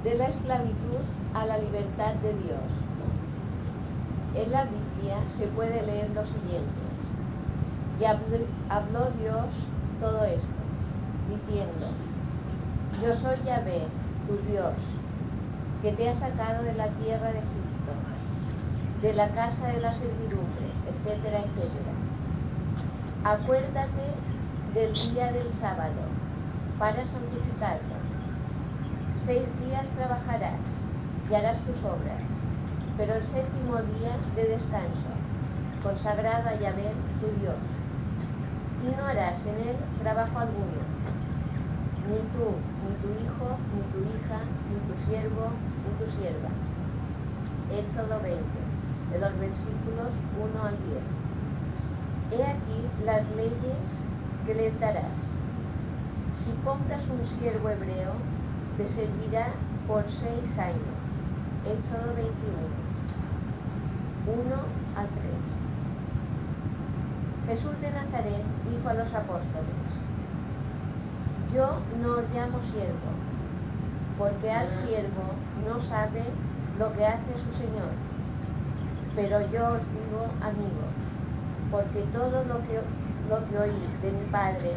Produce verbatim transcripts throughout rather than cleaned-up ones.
de la esclavitud a la libertad de Dios. En la Biblia se puede leer lo siguiente: y habló Dios todo esto, diciendo: yo soy Yahvé, tu Dios, que te ha sacado de la tierra de Egipto, de la casa de la servidumbre, etcétera, etcétera. Acuérdate del día del sábado, para santificarlo. Seis días trabajarás y harás tus obras, pero el séptimo día de descanso, consagrado a Yahvé, tu Dios. Y no harás en él trabajo alguno, ni tú, ni tu hijo, ni tu hija, ni tu siervo, ni tu sierva. Éxodo veinte, de los versículos uno al diez. He aquí las leyes que les darás. Si compras un siervo hebreo, te servirá por seis años. Éxodo veintiuno, uno al tres. Jesús de Nazaret dijo a los apóstoles: yo no os llamo siervo, porque al siervo no sabe lo que hace su señor, pero yo os digo amigos, porque todo lo que, lo que oí de mi Padre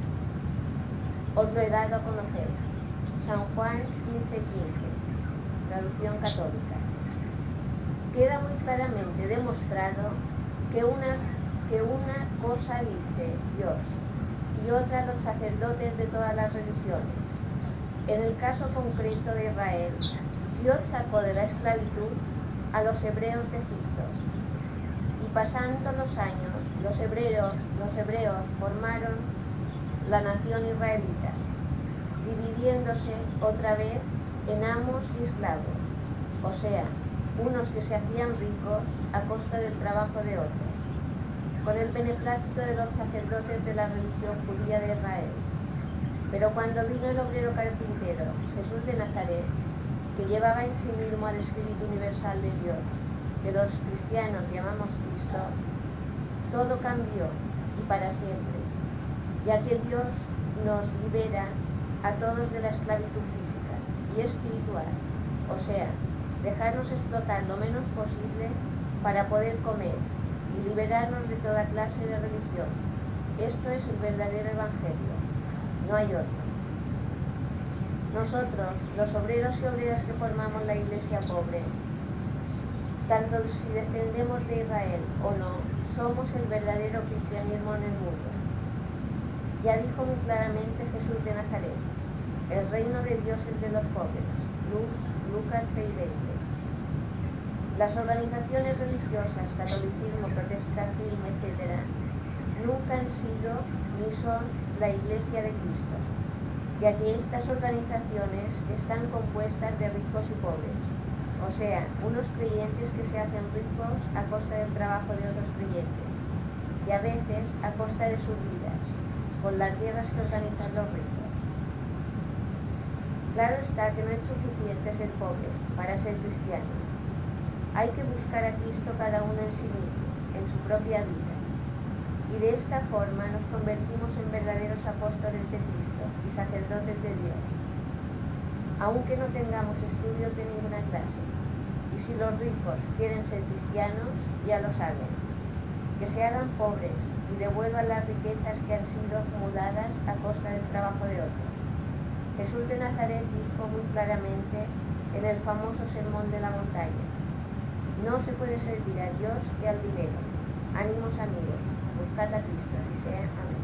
os lo he dado a conocer. San Juan quince quince, traducción católica. Queda muy claramente demostrado que una, que una cosa dice Dios y otra los sacerdotes de todas las religiones. En el caso concreto de Israel, Dios sacó de la esclavitud a los hebreos de Egipto, y pasando los años, los hebreos, los hebreos formaron la nación israelita, dividiéndose otra vez en amos y esclavos, o sea, unos que se hacían ricos a costa del trabajo de otros, con el beneplácito de los sacerdotes de la religión judía de Israel. Pero cuando vino el obrero carpintero, Jesús de Nazaret, que llevaba en sí mismo al Espíritu Universal de Dios, que los cristianos llamamos Cristo, todo cambió y para siempre, ya que Dios nos libera a todos de la esclavitud física y espiritual, o sea, dejarnos explotar lo menos posible para poder comer y liberarnos de toda clase de religión. Esto es el verdadero evangelio, no hay otro. Nosotros, los obreros y obreras que formamos la iglesia pobre, tanto si descendemos de Israel o no, somos el verdadero cristianismo en el mundo. Ya dijo muy claramente Jesús de Nazaret: el reino de Dios es de los pobres. Lucas seis veinte. Las organizaciones religiosas, catolicismo, protestantismo, etcétera, nunca han sido ni son la Iglesia de Cristo, ya que estas organizaciones están compuestas de ricos y pobres, o sea, unos creyentes que se hacen ricos a costa del trabajo de otros creyentes, y a veces a costa de sus vidas, con las guerras que organizan los ricos. Claro está que no es suficiente ser pobre para ser cristiano. Hay que buscar a Cristo cada uno en sí mismo, en su propia vida. Y de esta forma nos convertimos en verdaderos apóstoles de Cristo y sacerdotes de Dios, aunque no tengamos estudios de ninguna clase. Y si los ricos quieren ser cristianos, ya lo saben, que se hagan pobres y devuelvan las riquezas que han sido acumuladas a costa del trabajo de otros. Jesús de Nazaret dijo muy claramente en el famoso Sermón de la Montaña: no se puede servir a Dios y al dinero. Ánimos, amigos, buscad a Cristo, así sea. Amén.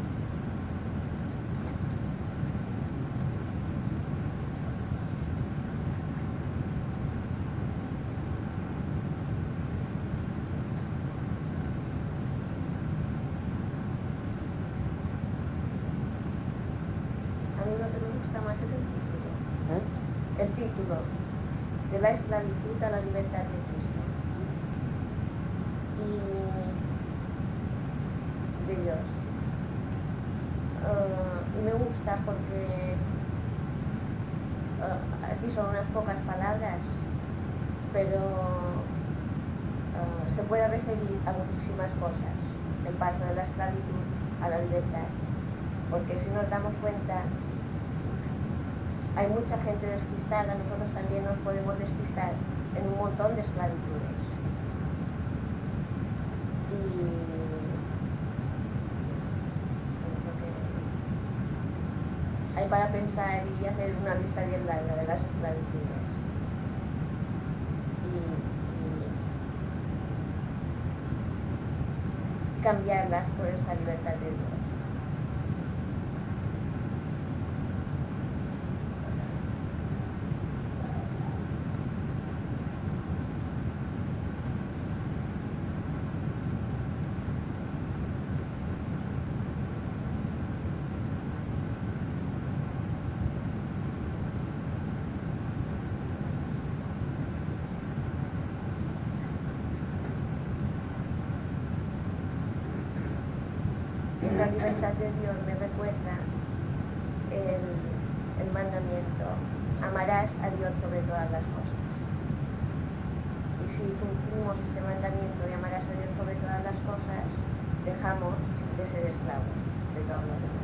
A mí lo que me gusta más es el título. ¿Eh? El título de la esclavitud a la libertad de Cristo. Y de Dios. Uh, y me gusta porque uh, aquí son unas pocas palabras, pero uh, se puede referir a muchísimas cosas, el paso de la esclavitud a la libertad, porque si nos damos cuenta, hay mucha gente despistada, nosotros también nos podemos despistar en un montón de esclavitudes. Y hay para pensar y hacer una lista bien larga de las esclavitudes. Y, y cambiarlas por esta libertad de Dios. La libertad de Dios me recuerda el, el mandamiento: amarás a Dios sobre todas las cosas. Y si cumplimos este mandamiento de amarás a Dios sobre todas las cosas, dejamos de ser esclavos de todo lo demás.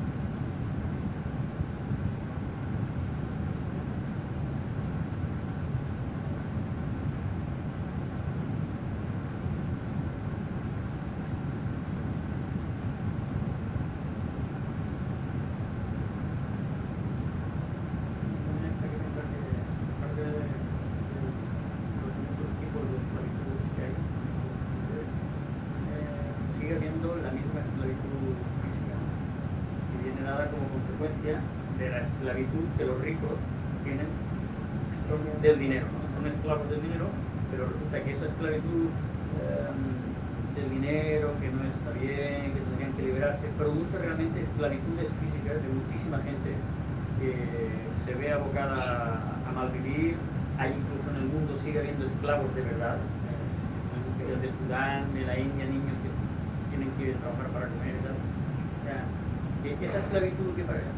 De la esclavitud que los ricos tienen, son del dinero, ¿no? Son esclavos del dinero, pero resulta que esa esclavitud eh, del dinero, que no está bien, que tendrían que liberarse, produce realmente esclavitudes físicas de muchísima gente que se ve abocada a, a malvivir. Hay incluso en el mundo, sigue habiendo esclavos de verdad, eh, de Sudán, de la India, niños que tienen que ir a trabajar para comer y tal. O sea, que esa esclavitud que para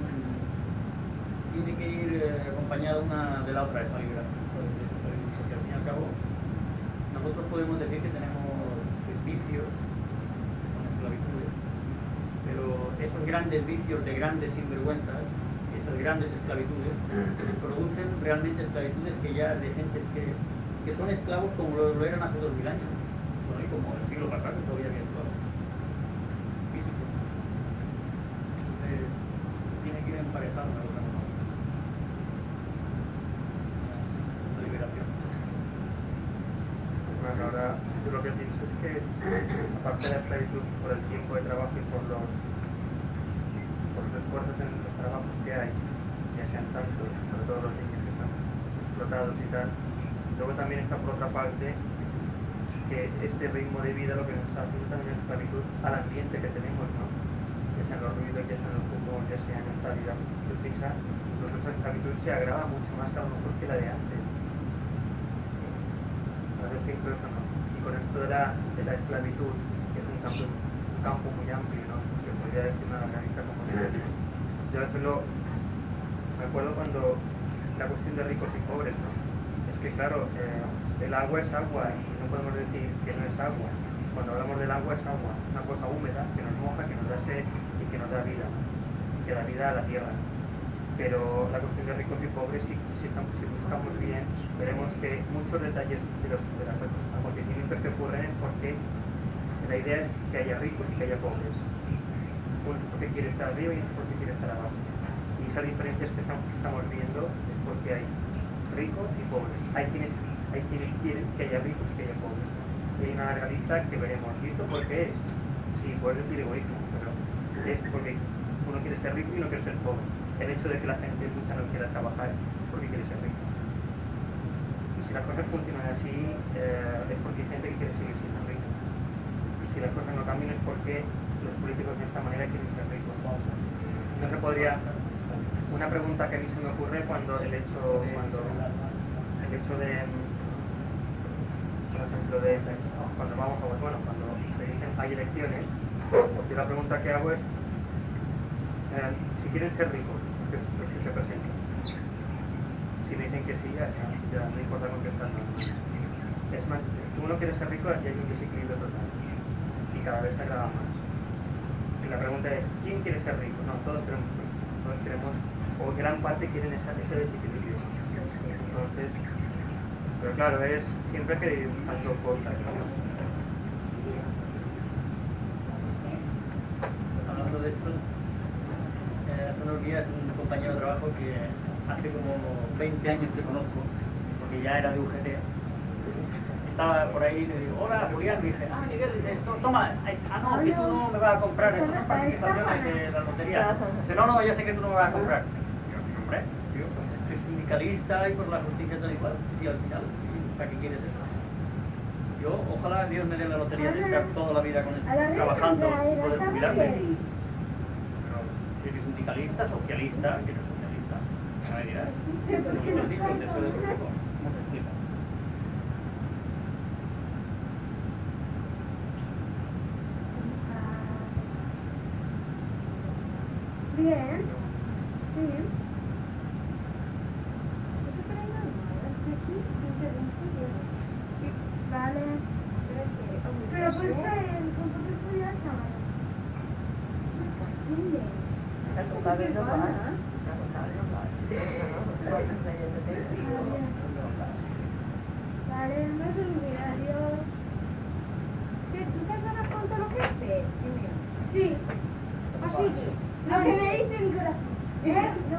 tiene que ir eh, acompañada una de la otra, esa liberación. Porque al fin y al cabo, nosotros podemos decir que tenemos vicios, que son esclavitudes, pero esos grandes vicios de grandes sinvergüenzas, esas grandes esclavitudes, producen realmente esclavitudes que ya de gentes que, que son esclavos como lo, lo eran hace dos mil años, bueno, y como el siglo pasado todavía había esclavos físicos. Entonces, tiene que ir emparejado una cosa. Bueno, ahora yo lo que pienso es que aparte de la esclavitud por el tiempo de trabajo y por los, por los esfuerzos en los trabajos que hay, ya sean tantos, sobre todo los niños que están explotados y tal, luego también está por otra parte que este ritmo de vida lo que nos está haciendo también es esclavitud al ambiente que tenemos, ¿no? Ya sea en los ruidos, ya sea en el fútbol, ya sea en esta vida precisa, incluso esa esclavitud se agrava mucho más que a lo mejor que la de antes. Pienso eso, ¿no? Y con esto de la, de la esclavitud, que es un campo, un campo muy amplio, ¿no? Se podría decir una analista como ese. Yo a veces lo me acuerdo cuando la cuestión de ricos y pobres, ¿no? Es que claro, eh, el agua es agua y no podemos decir que no es agua. Cuando hablamos del agua es agua, es una cosa húmeda que nos moja, que nos da sed y que nos da vida, que da vida a la tierra. Pero la cuestión de ricos y pobres, si, si, estamos, si buscamos bien, veremos que muchos detalles de los, de los acontecimientos que ocurren es porque la idea es que haya ricos y que haya pobres. Uno es porque quiere estar arriba y otro es porque quiere estar abajo. Y esas diferencias que estamos viendo es porque hay ricos y pobres. Hay quienes, hay quienes quieren que haya ricos y que haya pobres. Y hay una larga lista que veremos. ¿Y esto por qué es? Sí, puedes decir egoísmo, pero es porque uno quiere ser rico y no quiere ser pobre. El hecho de que la gente mucha no quiera trabajar es porque quiere ser rico. Y si las cosas funcionan así, eh, es porque hay gente que quiere seguir siendo rica. Y si las cosas no cambian es porque los políticos de esta manera quieren ser ricos. No se podría... Una pregunta que a mí se me ocurre cuando el hecho, cuando el hecho de, por ejemplo, de cuando vamos a, bueno, cuando se dicen hay elecciones, yo la pregunta que hago es eh, si quieren ser ricos, los que, los que se presentan. Si me dicen que sí, ya, ya no importa contestar nada más. Es más, uno quiere ser rico y hay un desequilibrio total. Y cada vez se agrava más. Y la pregunta es, ¿quién quiere ser rico? No, todos queremos, pues, todos queremos o gran parte quieren esa, ese desequilibrio. Entonces, pero claro, es siempre que ir buscando cosas, ¿no? Hablando de esto, eh, hace unos días un compañero de trabajo que hace como veinte años que conozco, porque ya era de U G T, estaba por ahí y le digo, hola Julián, y dije, ah Miguel, dice, toma, ah no, que tú no me vas a comprar estas participaciones de la lotería. Dice, no, no, ya sé que tú no me vas a comprar. Digo, hombre, tío, pues soy sindicalista y por la justicia tal y cual, sí, al final, ¿para qué quieres eso? Yo, ojalá Dios me dé la lotería de estar toda la vida con esto, trabajando y poder jubilarme. Pero si eres sindicalista, socialista, que no es socialista, a ver, dirás, lo que te has dicho, el deseo de tu hijo, ¿cómo se explica? Bien, sí. Vale. Pero pues traen, ¿cómo te estudias ahora? Las vocales no van, ¿eh? Las vocales no van. Sí, no, ¿cuántos años te tengo? Vale, no es olvidarios. Es que tú te has dado cuenta lo que es P, sí. Así que, lo que me dice mi corazón. ¿Eh? No.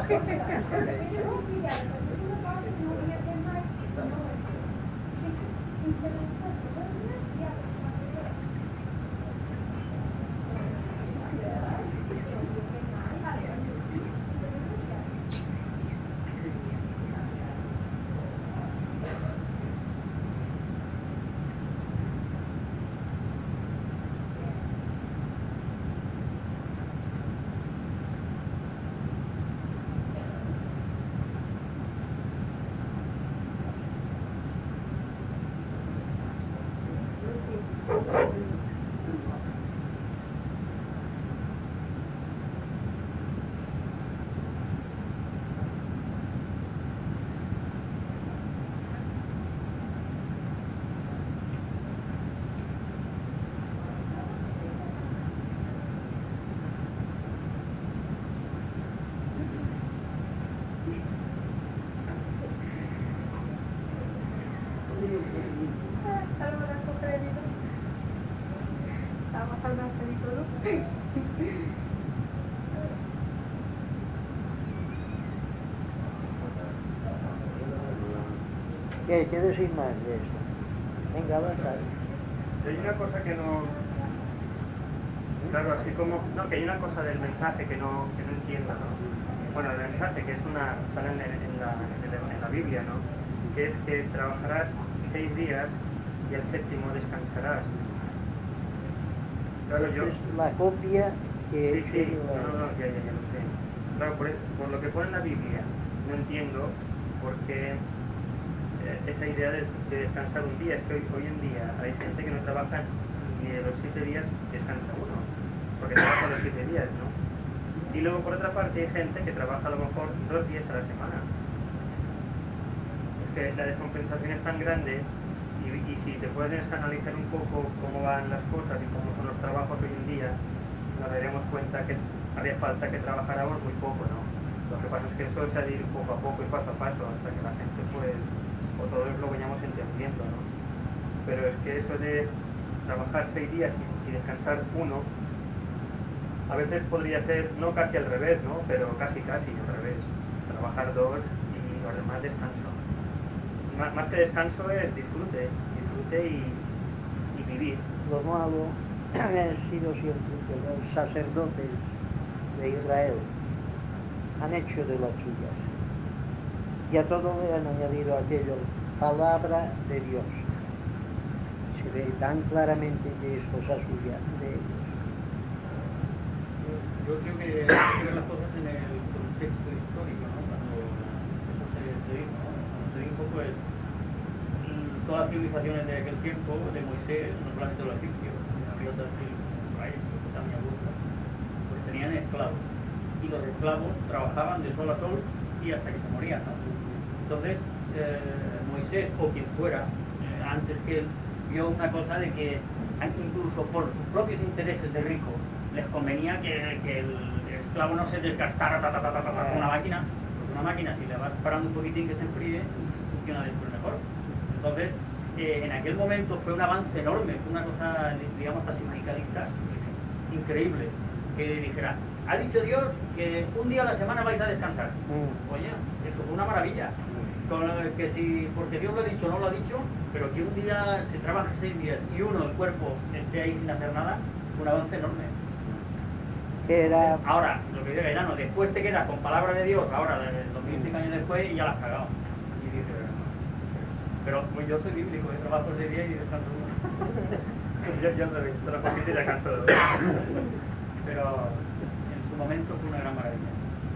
¿Qué? ¿Qué decir más de esto? Venga, avanza. Hay una cosa que no... Claro, así como... No, que hay una cosa del mensaje que no, que no entiendo, ¿no? Bueno, el mensaje que es una... sale en, en, la, en, la, en la Biblia, ¿no? Que es que trabajarás seis días y el séptimo descansarás. Claro, yo... Es la copia que... Sí, sí, no, no, no, ya, ya, ya lo sé. Claro, por, por lo que pone en la Biblia, no entiendo por qué esa idea de, de descansar un día. Es que hoy, hoy en día hay gente que no trabaja ni de los siete días descansa uno, porque trabaja los siete días, ¿no? Y luego por otra parte hay gente que trabaja a lo mejor dos días a la semana. Es que la descompensación es tan grande y, y si te puedes analizar un poco cómo van las cosas y cómo son los trabajos hoy en día, nos daremos cuenta que haría falta que trabajáramos muy poco, ¿no? Lo que pasa es que eso se ha de ir poco a poco y paso a paso hasta que la gente pues o todos lo vayamos entendiendo, ¿no? Pero es que eso de trabajar seis días y, y descansar uno, a veces podría ser, no casi al revés, ¿no? Pero casi casi al revés. Trabajar dos y los demás descanso. Más, más que descanso es disfrute, disfrute y, y vivir. Lo malo ha sido siempre que los sacerdotes de Israel han hecho de las suyas. Y a todo le han añadido aquello, palabra de Dios. Se ve tan claramente que es cosa suya de ellos. Yo creo que hay que ver las cosas en el contexto histórico, ¿no? Cuando eso se, se dijo, ¿no? Cuando se dijo, pues, todas las civilizaciones de aquel tiempo, de Moisés, no solamente los egipcios, había otras civilizaciones por ahí, Mesopotamia, Burma, pues tenían esclavos. Y los esclavos trabajaban de sol a sol y hasta que se morían, ¿no? Entonces, eh, Moisés, o quien fuera, eh, antes que él, vio una cosa de que incluso por sus propios intereses de rico, les convenía que, que el, el esclavo no se desgastara ta, ta, ta, ta, ta, ta, con una máquina, porque una máquina si le vas parando un poquitín que se enfríe, funciona después mejor. Entonces, eh, en aquel momento fue un avance enorme, fue una cosa, digamos, hasta sindicalista, increíble, que dijera, ha dicho Dios que un día a la semana vais a descansar. Mm. Oye, eso fue una maravilla. Con, que si, porque Dios lo ha dicho, no lo ha dicho, pero que un día se trabaje seis días y uno, el cuerpo, esté ahí sin hacer nada, fue un avance enorme. Era... Ahora, lo que digo, Enano, después te quedas con palabra de Dios, ahora, dos mil y pico años después, y ya la has cagado. Y dices, pero pues yo soy bíblico, yo trabajo seis días y descanso uno. yo, yo me trabajo y ya canso de dos. Pero en su momento fue una gran maravilla.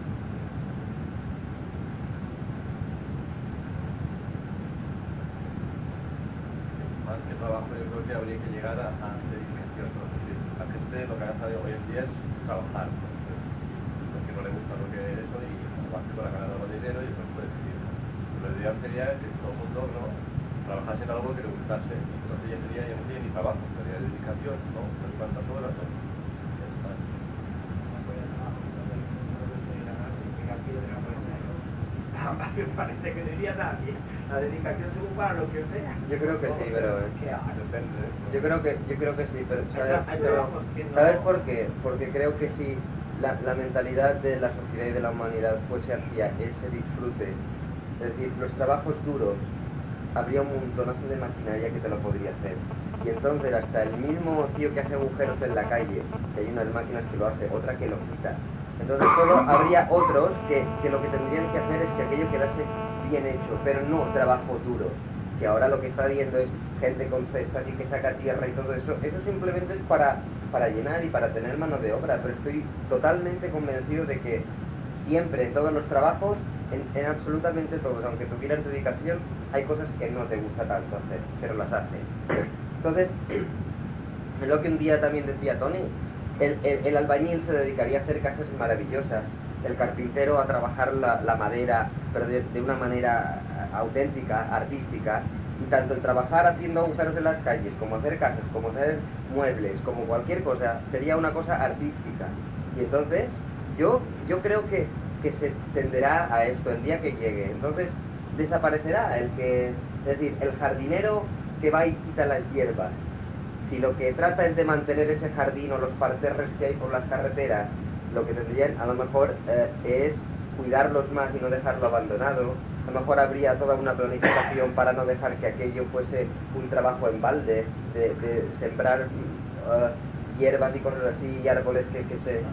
Más que trabajo, yo creo que habría que llegar a, a dedicación, ¿no? Es decir, la gente lo que hace hoy en día es, es trabajar, ¿no? Entonces, porque no le gusta lo que es eso y lo hace para ganar algo de dinero y pues puede decir. Lo ideal sería que todo el mundo, ¿no?, trabajase en algo que le gustase, entonces ya sería, ya no sería ni trabajo, sería dedicación, ¿no? Unas cuantas horas, ¿no? Ya está. Me parece que sería también la dedicación según para lo que sea. Yo creo que sí, pero Depende, ¿no? yo creo que yo creo que sí, pero ¿sabes, Hay pero, trabajos que no- ¿sabes por qué? Porque creo que si la, la mentalidad de la sociedad y de la humanidad fuese hacia ese disfrute, es decir, los trabajos duros, habría un montonazo de maquinaria que te lo podría hacer. Y entonces hasta el mismo tío que hace agujeros en la calle, que hay unas máquinas que lo hace, otra que lo quita. Entonces solo habría otros que, que lo que tendrían que hacer es que aquello quedase bien hecho, pero no trabajo duro. Que ahora lo que está viendo es gente con cestas y que saca tierra y todo eso. Eso simplemente es para, para llenar y para tener mano de obra, pero estoy totalmente convencido de que siempre, en todos los trabajos, en, en absolutamente todos, aunque tuvieras dedicación, hay cosas que no te gusta tanto hacer, pero las haces. Entonces, es lo que un día también decía Tony, el, el, el albañil se dedicaría a hacer casas maravillosas, el carpintero a trabajar la, la madera, pero de, de una manera auténtica, artística, y tanto el trabajar haciendo agujeros en las calles, como hacer casas, como hacer muebles, como cualquier cosa, sería una cosa artística. Y entonces, yo, yo creo que, que se tenderá a esto el día que llegue. Entonces, desaparecerá el que, es decir, el jardinero que va y quita las hierbas. Si lo que trata es de mantener ese jardín o los parterres que hay por las carreteras, lo que tendrían a lo mejor eh, es cuidarlos más y no dejarlo abandonado. A lo mejor habría toda una planificación para no dejar que aquello fuese un trabajo en balde, de, de sembrar uh, hierbas y cosas así, y árboles que, que se...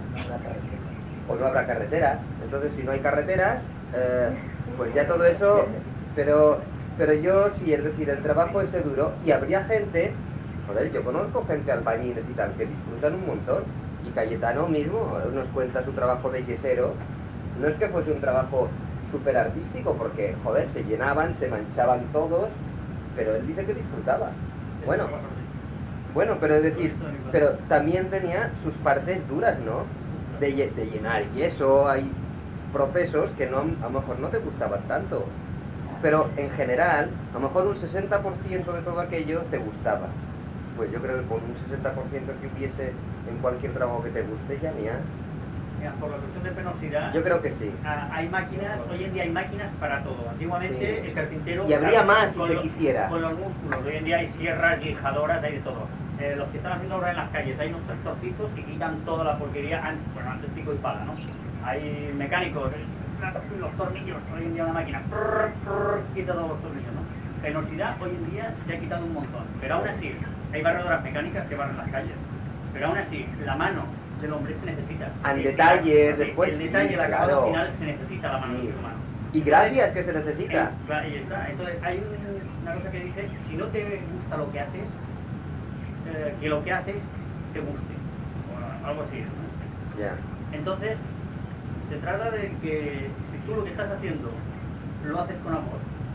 o no habrá carretera. Entonces, si no hay carreteras, eh, pues ya todo eso... Pero, pero yo sí, es decir, el trabajo ese duro, y habría gente... Joder, yo conozco gente albañiles y tal que disfrutan un montón, y Cayetano mismo nos cuenta su trabajo de yesero. No es que fuese un trabajo súper artístico, porque, joder, se llenaban, se manchaban todos, pero él dice que disfrutaba. Bueno, bueno, pero es decir, pero también tenía sus partes duras, ¿no? De, de llenar yeso, hay procesos que no, a lo mejor no te gustaban tanto, pero en general, a lo mejor un sesenta por ciento de todo aquello te gustaba. Pues yo creo que con un sesenta por ciento que hubiese en cualquier trabajo que te guste, ya ni a... Mira, por la cuestión de penosidad, Yo creo que sí. a- hay máquinas, hoy en día hay máquinas para todo. Antiguamente Sí. el carpintero... Y habría o sea, más si con se lo- quisiera. Con los músculos, hoy en día hay sierras, lijadoras, hay de todo. Eh, los que están haciendo ahora en las calles, hay unos tractorcitos que quitan toda la porquería, an- bueno, antes pico y pala, ¿no? Hay mecánicos, eh, los tornillos, hoy en día una máquina, prrr, prrr, quita todos los tornillos, ¿no? Penosidad hoy en día se ha quitado un montón, pero aún así, hay barredoras mecánicas que barren las calles, pero aún así, la mano del hombre se necesita. En El- detalles, sí, después el sí, detalle, el acabado claro. final se necesita la mano del Sí. ser humano. Y gracias que se necesita. Eh, claro, ahí está. Entonces, hay un- una cosa que dice, si no te gusta lo que haces, eh, que lo que haces te guste, o algo así, ¿no? Ya. Entonces, se trata de que si tú lo que estás haciendo lo haces con amor,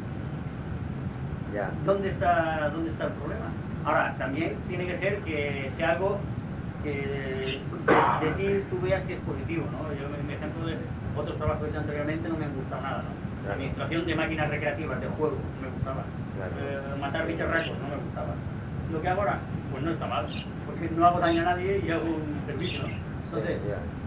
Ya. ¿dónde está, dónde está el problema? Ahora, también tiene que ser que sea algo que de, de ti tú veas que es positivo, ¿no? Yo, mi ejemplo de otros trabajos que he hecho anteriormente no me gusta nada, ¿no? La administración de máquinas recreativas, de juego, no me gustaba. Claro. Eh, matar bicharracos, no me gustaba. Lo que hago ahora, pues no está mal, porque no hago daño a nadie y hago un servicio, ¿no? Entonces, Sí, ya.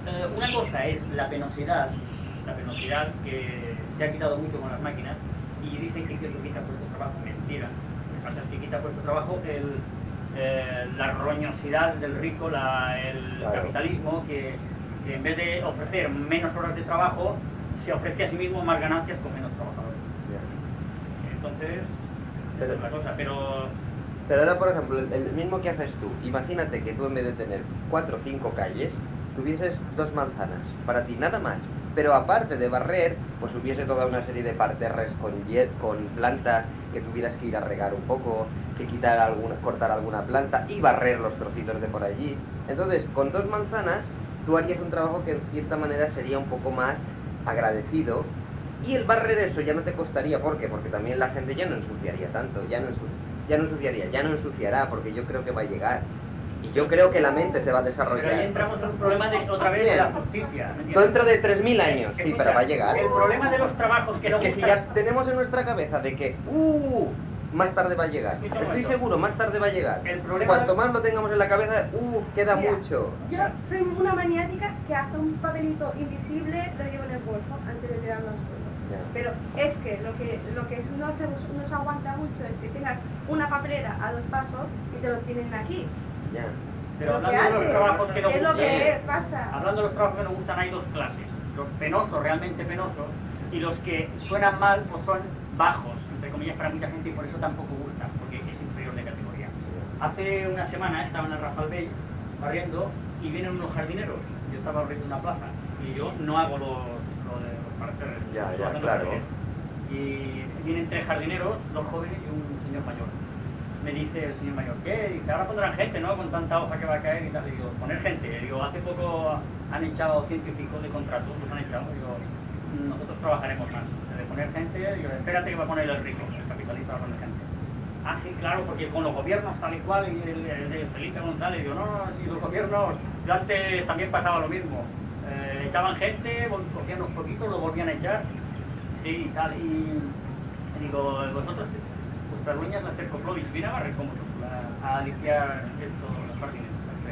eh, una cosa es la penosidad, la penosidad que se ha quitado mucho con las máquinas y dicen que eso quita puesto trabajo. Mentira. Lo que pasa es que quita puesto trabajo el, eh, la roñosidad del rico, la, el claro. capitalismo, que, que en vez de ofrecer menos horas de trabajo, se ofrece a sí mismo más ganancias con menos trabajadores. Yeah. Entonces, esa es la cosa, pero... Pero ahora, por ejemplo, el, el mismo que haces tú, imagínate que tú en vez de tener cuatro o cinco calles, tuvieses dos manzanas, para ti, nada más. Pero aparte de barrer, pues hubiese toda una serie de parterres con, con plantas que tuvieras que ir a regar un poco, que quitar alguna, cortar alguna planta y barrer los trocitos de por allí. Entonces, con dos manzanas, tú harías un trabajo que en cierta manera sería un poco más agradecido. Y el barrer eso ya no te costaría, ¿por qué? Porque también la gente ya no ensuciaría tanto, ya no, ensu ya no ensuciaría, ya no ensuciará, porque yo creo que va a llegar. Y yo creo que la mente se va a desarrollar. Pero ahí entramos en un problema de, otra vez, de la justicia. Dentro de tres mil años, sí, Escucha, pero va a llegar. El problema de los trabajos que es no que gustan... si ya tenemos en nuestra cabeza de que, uh, más tarde va a llegar. Escucha, estoy seguro, más tarde va a llegar. El problema Cuanto más lo tengamos en la cabeza, uh, queda Mira, mucho. Yo soy una maniática que hasta un papelito invisible lo llevo en el bolso antes de tirar las cosas. Ya. Pero es que lo que, lo que no, se, no se aguanta mucho es que tengas una papelera a dos pasos y te lo tienen aquí. Ya. Pero hablando de los trabajos que no es gustan, lo que pasa. hablando de los trabajos que no gustan, hay dos clases. Los penosos, realmente penosos, y los que suenan mal o son bajos, entre comillas, para mucha gente, y por eso tampoco gustan, porque es inferior de categoría. Hace una semana estaba en el Rafael Bell barriendo y vienen unos jardineros. Yo estaba barriendo una plaza y yo no hago los, lo de los parterres. Ya, ya, claro. Y vienen tres jardineros, dos jóvenes y un señor mayor. Me dice el señor mayor, ¿qué? Dice, ahora pondrán gente, ¿no? Con tanta hoja que va a caer y tal. Y digo, poner gente. Digo, hace poco han echado ciento y pico de contratos, los han echado. Digo, nosotros trabajaremos más. De poner gente, digo, espérate que va a poner el rico, el capitalista va a poner gente. Ah, sí, claro, porque con los gobiernos tal y cual, y el, el de Felipe González, digo, no, no, sí, los gobiernos, yo antes también pasaba lo mismo. Eh, echaban gente, cogían unos poquitos, lo volvían a echar, sí, y tal. Y, y digo, vosotros... Vuestras dueñas, la Cercoplovis, viene a barrer con vosotros, a, a limpiar esto, los jardines.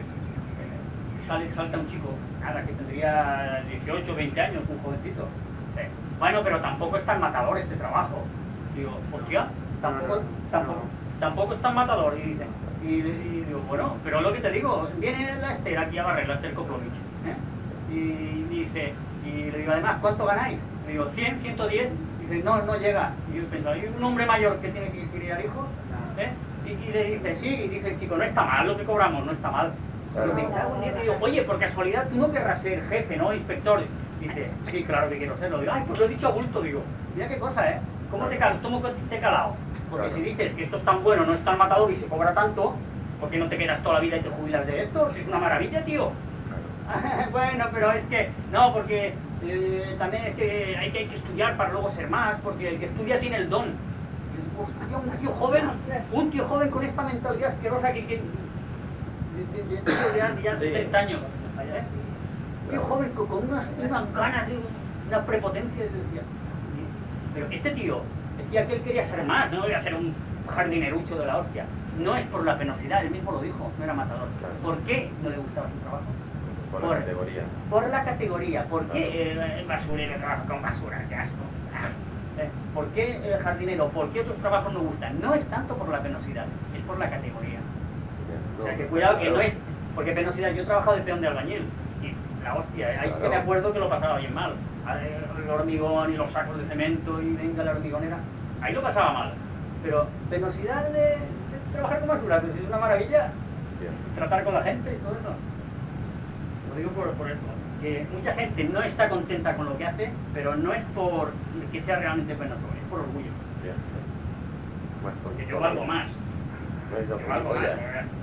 Eh, sale, salta un chico, nada, que tendría dieciocho, veinte años, un jovencito. Sí. Bueno, pero tampoco es tan matador este trabajo. Digo, ¿por qué? Tampoco, tampoco, tampoco es tan matador. Y dice, y, y digo, bueno, pero lo que te digo, viene la Esther aquí a barrer, la Esther Koplovich. ¿eh? Y dice, y le digo, además, ¿cuánto ganáis? Le digo, cien, ciento diez. Dice, no, no llega. Y yo pensaba, ¿y un hombre mayor que tiene que criar hijos? ¿Eh? Y, y le dice, sí, y dice el chico, no está mal lo que cobramos, no está mal. Claro. Y me cago en diez, y digo, oye, por casualidad tú no querrás ser jefe, ¿no? Inspector. Dice, sí, claro que quiero serlo. Digo, ay, pues lo he dicho a gusto, digo, mira qué cosa, ¿eh? ¿Cómo te, cal ¿Cómo te he calado? Porque claro. Si dices que esto es tan bueno, no es tan matador y se cobra tanto, ¿por qué no te quedas toda la vida y te jubilas de esto? Si es una maravilla, tío. Claro. Bueno, pero es que, no, porque... Eh, también es que hay, que hay que estudiar para luego ser más, porque el que estudia tiene el don. Hostia, un tío joven, un tío joven con esta mentalidad asquerosa que, que de, de, de, de, ya, ya sí. setenta años, ¿eh? Un tío joven con, con unas, unas ganas y una prepotencia, decía. Pero este tío decía que él quería ser más, no quería ser un jardinerucho de la hostia. No es por la penosidad, él mismo lo dijo, no era matador. ¿Por qué no le gustaba su trabajo? Por la por, categoría. Por la categoría. ¿Por qué el, el basurero trabaja con basura? ¡Qué asco! ¿Por qué el jardinero? ¿Por qué otros trabajos no gustan? No es tanto por la penosidad, es por la categoría. O sea, que cuidado que no es... Porque penosidad, yo he trabajado de peón de albañil y la hostia, ahí sí que me acuerdo que lo pasaba bien mal. El hormigón y los sacos de cemento y venga la hormigonera, ahí lo pasaba mal. Pero penosidad de, de trabajar con basura, pues es una maravilla. Tratar con la gente y todo eso. Lo digo por, por eso, que mucha gente no está contenta con lo que hace, pero no es por que sea realmente penoso, es por orgullo. Bien. Más porque yo valgo más. No yo valgo más.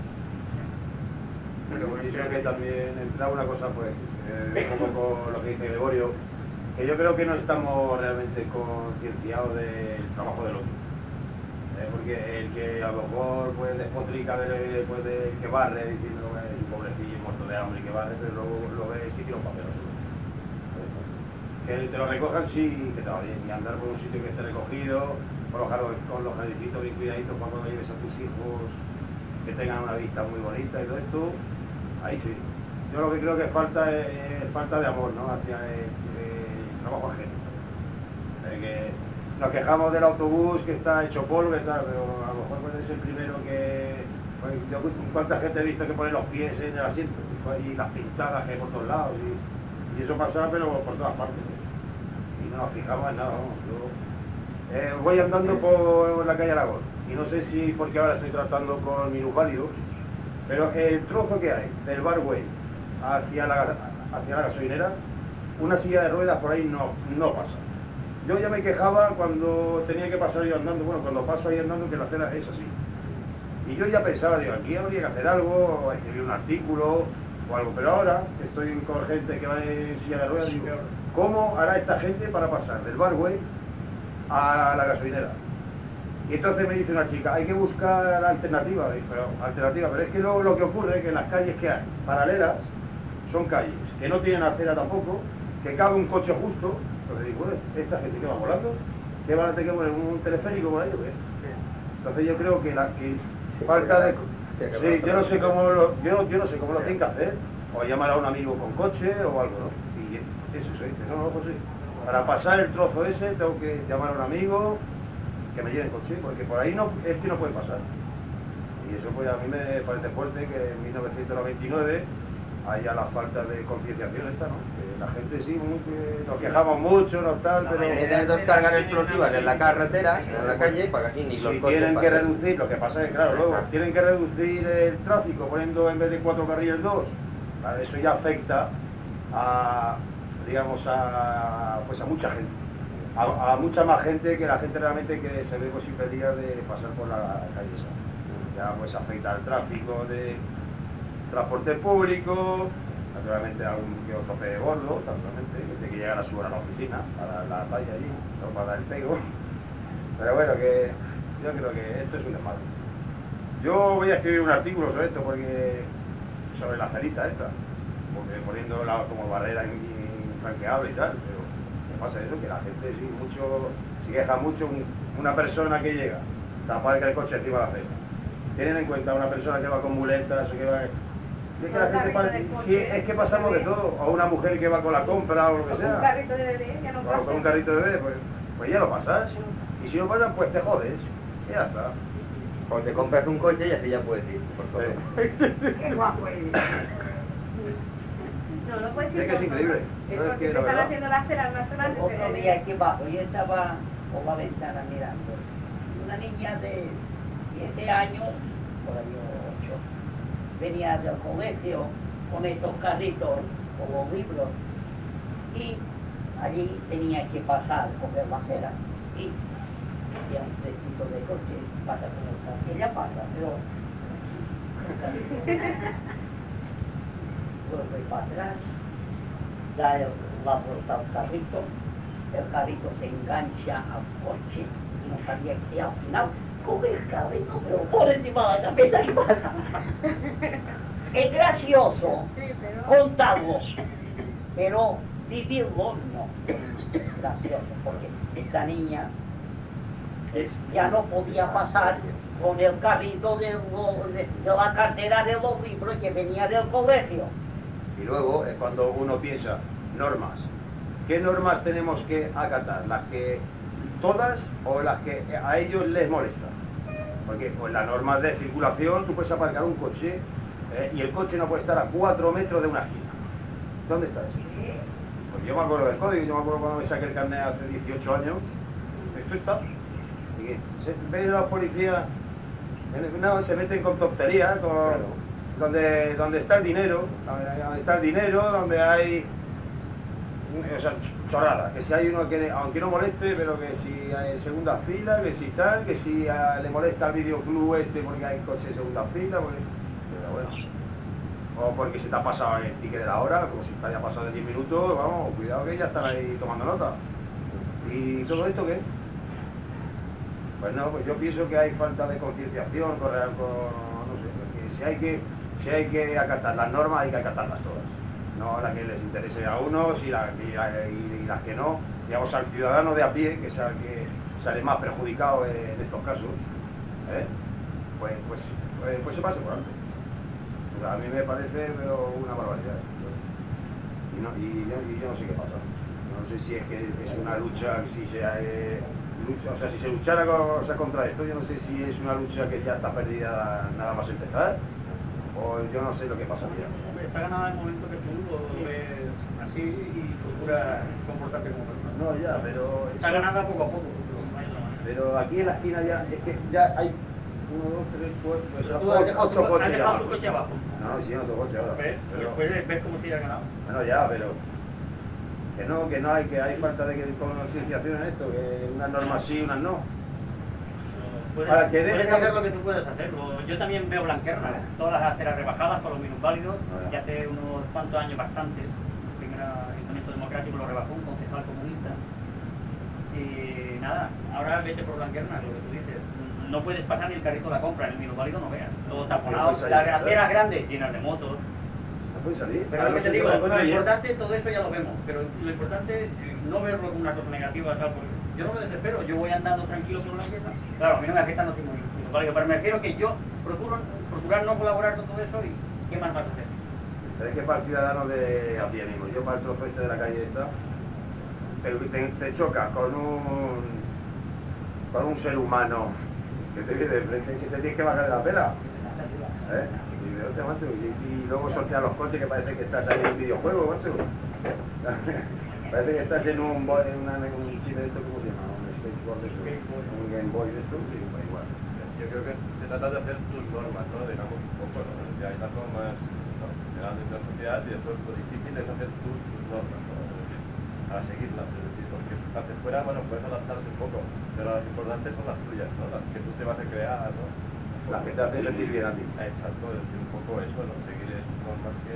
Pero bueno, yo creo que también entra una cosa, pues, eh, un poco con lo que dice Gregorio, que yo creo que no estamos realmente concienciados del trabajo del otro. Eh, porque el que a lo mejor pues despotrica de, pues, de que barre diciendo que es un pobrecillo muerto de hambre que barre, pero luego lo ve y tira un papeloso. Que te lo recojan, sí, que te va bien, y andar por un sitio que esté recogido, con los, con los jardincitos bien cuidaditos cuando lleves a tus hijos, que tengan una vista muy bonita y todo esto, ahí sí. yo lo que creo que falta es, es falta de amor, ¿no? Hacia el, el trabajo ajeno. Eh, que nos quejamos del autobús que está hecho polvo y tal, pero a lo mejor pues, es el primero que... Pues, yo cuánta gente he visto que pone los pies en el asiento y las pintadas que hay por todos lados y, y eso pasa pero por todas partes, ¿eh? Y no nos fijamos en nada, vamos. Yo eh, voy andando por la calle Aragón y no sé si porque ahora estoy tratando con minusválidos, pero el trozo que hay del Barway hacia la, hacia la gasolinera, una silla de ruedas por ahí no, no pasa. Yo ya me quejaba cuando tenía que pasar yo andando, bueno, cuando paso ahí andando que la acera es así. Y yo ya pensaba, digo, aquí habría que hacer algo, o escribir un artículo o algo, pero ahora que estoy con gente que va en silla de ruedas, digo, ¿cómo hará esta gente para pasar del Barway a la gasolinera? Y entonces me dice una chica, hay que buscar alternativas, pero alternativa, pero es que luego lo que ocurre es que en las calles que hay paralelas son calles que no tienen acera tampoco, que cabe un coche justo, entonces digo, bueno, esta gente que va volando, ¿qué van a tener que poner un teleférico por ahí o qué? Entonces yo creo que la que falta de... Sí, yo no sé cómo lo, yo, yo no sé cómo lo tienen que hacer, o llamar a un amigo con coche o algo, ¿no? Y eso se dice, no, no, pues sí. Para pasar el trozo ese tengo que llamar a un amigo que me lleve el coche, porque por ahí no, es que no puede pasar. Y eso pues a mí me parece fuerte que en mil novecientos noventa y nueve haya la falta de concienciación esta, ¿no? Que la gente sí, que nos quejamos mucho, no tal, pero... Tienen dos cargas explosivas en la carretera, en la calle, para que así ni los si coches tienen que pasen. reducir, lo que pasa es que, claro, luego tienen que reducir el tráfico poniendo en vez de cuatro carriles dos, claro, eso ya afecta a, digamos, a, pues a mucha gente, a, a mucha más gente que la gente realmente que se ve pues impedida de pasar por la calle esa. Ya pues afecta al tráfico de transporte público, naturalmente a algún que otro pez gordo, naturalmente, que tiene que llegar a su hora a la oficina, para la talla allí, no para dar el pego. Pero bueno, que yo creo que esto es un desmadre. Yo voy a escribir un artículo sobre esto, porque sobre la cerita esta, porque poniéndola como barrera infranqueable y tal, pero me pasa eso, que la gente sí, mucho, se queja mucho, un, una persona que llega, tapar el coche encima de la acera. Tienen en cuenta una persona que va con muletas o que va... Es que, la gente pa... sí, es que pasamos de todo, o una mujer que va con la compra o lo que sea. Con un carrito de bebé, ya no pasa. O con un carrito de bebé, pues, pues ya lo pasas. Y si no pasas, pues te jodes. Y ya está. O te compras un coche y así ya puedes ir por todo. Sí. Qué guapo eres. No, no puedes ir. Es que es por increíble. todo. Es No, es porque que te la están verdad. haciendo las ceras más grandes. Otro pero- día aquí abajo, yo estaba por la ventana mirando. Una niña de siete años, por ahí ocho, venía del colegio con estos carritos, con los libros, y allí tenía que pasar, coger la acera, y había un trechito de coche, pasa con el carro, ella pasa, pero... Vuelve para atrás, da el- la vuelta al carrito, el carrito se engancha al coche y no sabía que al final coge el carrito, pero por encima de la cabeza y pasa. Es gracioso Sí, pero... contarlo, pero vivirlo no. Gracioso, porque esta niña ya no podía pasar con el carrito de, lo- de- de la cartera de los libros que venía del colegio. Y luego es cuando uno piensa, normas. ¿Qué normas tenemos que acatar? ¿Las que todas o las que a ellos les molestan? Porque pues, las normas de circulación, tú puedes aparcar un coche eh, y el coche no puede estar a cuatro metros de una esquina. ¿Dónde está eso? Pues yo me acuerdo del código, yo me acuerdo cuando me saqué el carnet hace dieciocho años. Esto está. ¿Y qué? Se, ¿ves los policías? No, se meten con tonterías, con... Claro. Donde, donde está el dinero, donde está el dinero, donde hay, o sea, chorrada, que si hay uno que, aunque no moleste, pero que si hay segunda fila, que si tal, que si a, le molesta al videoclub este porque hay coche de segunda fila, porque, pero bueno, o porque se te ha pasado el ticket de la hora, como si te haya pasado de diez minutos, vamos, cuidado que ya están ahí tomando nota. ¿Y todo esto qué? Pues no, pues yo pienso que hay falta de concienciación con, con, no sé, porque si hay que... Si hay que acatar las normas, hay que acatarlas todas. No las que les interese a unos y, la, y, la, y, y las que no. Digamos, al ciudadano de a pie, que es el que sale más perjudicado en estos casos, ¿eh? pues, pues, pues, pues se pase por antes. A mí me parece pero una barbaridad. Y, no, y, yo, y yo no sé qué pasa. No sé si es que es una lucha, si se, eh, lucha, o sea, si se luchara con, o sea, contra esto, yo no sé si es una lucha que ya está perdida nada más empezar, o yo no sé lo que pasaría. Está ganada el momento que tú lo ves así y procuras comportarte como persona. No, ya, pero... Está eso, ganada poco a poco, pero no hay otra manera. Pero aquí en la esquina ya, es que ya hay uno, dos, tres, cuatro, pues, Tú has dejado ocho tu- coches has ya. dejado tu coche abajo. No, sí, no tengo coche ahora. ¿Ves? Pero, Después ves cómo se ha ganado. bueno, ya, pero... Que no, que no hay, que hay falta de concienciación en esto, que unas normas sí, unas no. Puedes, Ahora, que puedes deje- hacer lo que tú puedes hacer. O- Yo también veo Blanquerna, todas las aceras rebajadas para los minusválidos, Ah. y hace unos cuantos años, bastantes, el primer Ayuntamiento Democrático lo rebajó un concejal comunista. Y nada, ahora vete por Blanquerna, lo que tú dices. No puedes pasar ni el carrito de la compra, en el minusválido no veas. Todo taponado, puedes las salir, aceras grandes llenas de motos. No puede salir. Pero A lo que no te ser digo, la lo cosa bien. importante, todo eso ya lo vemos, pero lo importante, eh, no verlo como una cosa negativa, tal, porque yo no me desespero, yo voy andando tranquilo por una fiesta. Claro, a mí no me afecta, no soy muy, muy válido, pero me refiero que yo procuro procurar no colaborar con todo eso y ¿qué más vas a hacer? Pero es que para el ciudadano de a pie mismo, yo para el trozo este de la calle esta, te, te, te chocas con un, con un ser humano que te viene de frente, que te tienes que bajar de la pera. ¿Eh? Y de hostia, macho, y, y luego sortear los coches que parece que estás ahí en un videojuego, macho. Parece que estás en un, bo- en una, en un chip de esto, ¿cómo se llama? Un skateboard de eso, un Game Boy de esto, y pues igual. Yo creo que se trata de hacer tus normas, ¿no? Digamos un poco, ¿no? O sea, hay las normas, ¿no?, generales de la sociedad y después lo difícil es hacer tú, tus normas, ¿no? Es decir, para seguirlas, es decir, porque hacia fuera, bueno, puedes adaptarte un poco, pero las importantes son las tuyas, ¿no? Las que tú te vas a crear, ¿no? Las que te hacen sentir bien a ti. Exacto, es decir, un poco eso, ¿no? Seguir esas normas que...